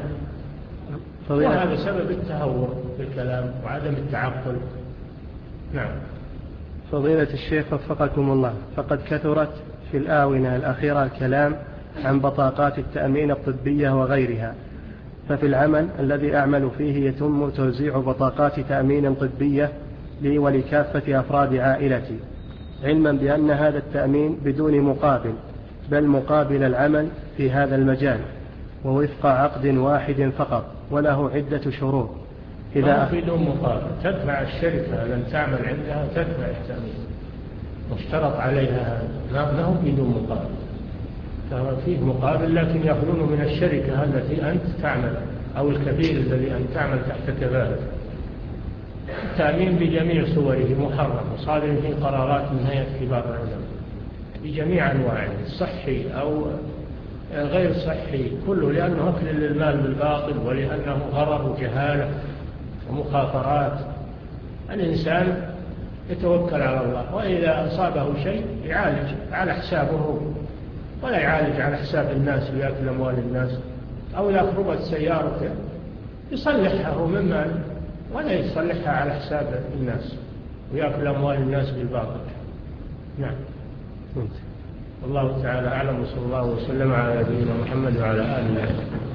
وهذا سبب التهور في الكلام وعدم التعقل. نعم. فضيلة الشيخ وفقكم الله، فقد كثرت في الآونة الأخيرة الكلام عن بطاقات التأمين الطبية وغيرها، ففي العمل الذي أعمل فيه يتم توزيع بطاقات تأمين طبية لي ولكافة أفراد عائلتي، علما بأن هذا التأمين بدون مقابل، بل مقابل العمل في هذا المجال، ووفق عقد واحد فقط، وله عدة شروط. إذا بدون مقابل تدفع الشركة التي تعمل عندها تدفع التأمين، مشترط عليها هذا، ما هو بدون مقابل، فيه مقابل لكن يأخذون من الشركة التي أنت تعمل أو الكفيل الذي أنت تعمل تحت كفالة. التأمين بجميع صوره محرم، وصادر فيه قرارات من هيئة كبار العلماء بجميع أنواعه، الصحي أو غير صحي كله، لأنه أكل للمال بالباطل، ولأنه غرر وجهالة ومخاطرات. الإنسان يتوكل على الله، وإذا أصابه شيء يعالج على حسابه، ولا يعالج على حساب الناس ويأكل أموال الناس، أو إذا خربت سيارته يصلحها هو من مال، ولا يصلحها على حساب الناس ويأكل أموال الناس بالباطل. نعم. والله تعالى أعلم، وصلى الله وسلم على نبينا محمد وعلى آله وصحبه.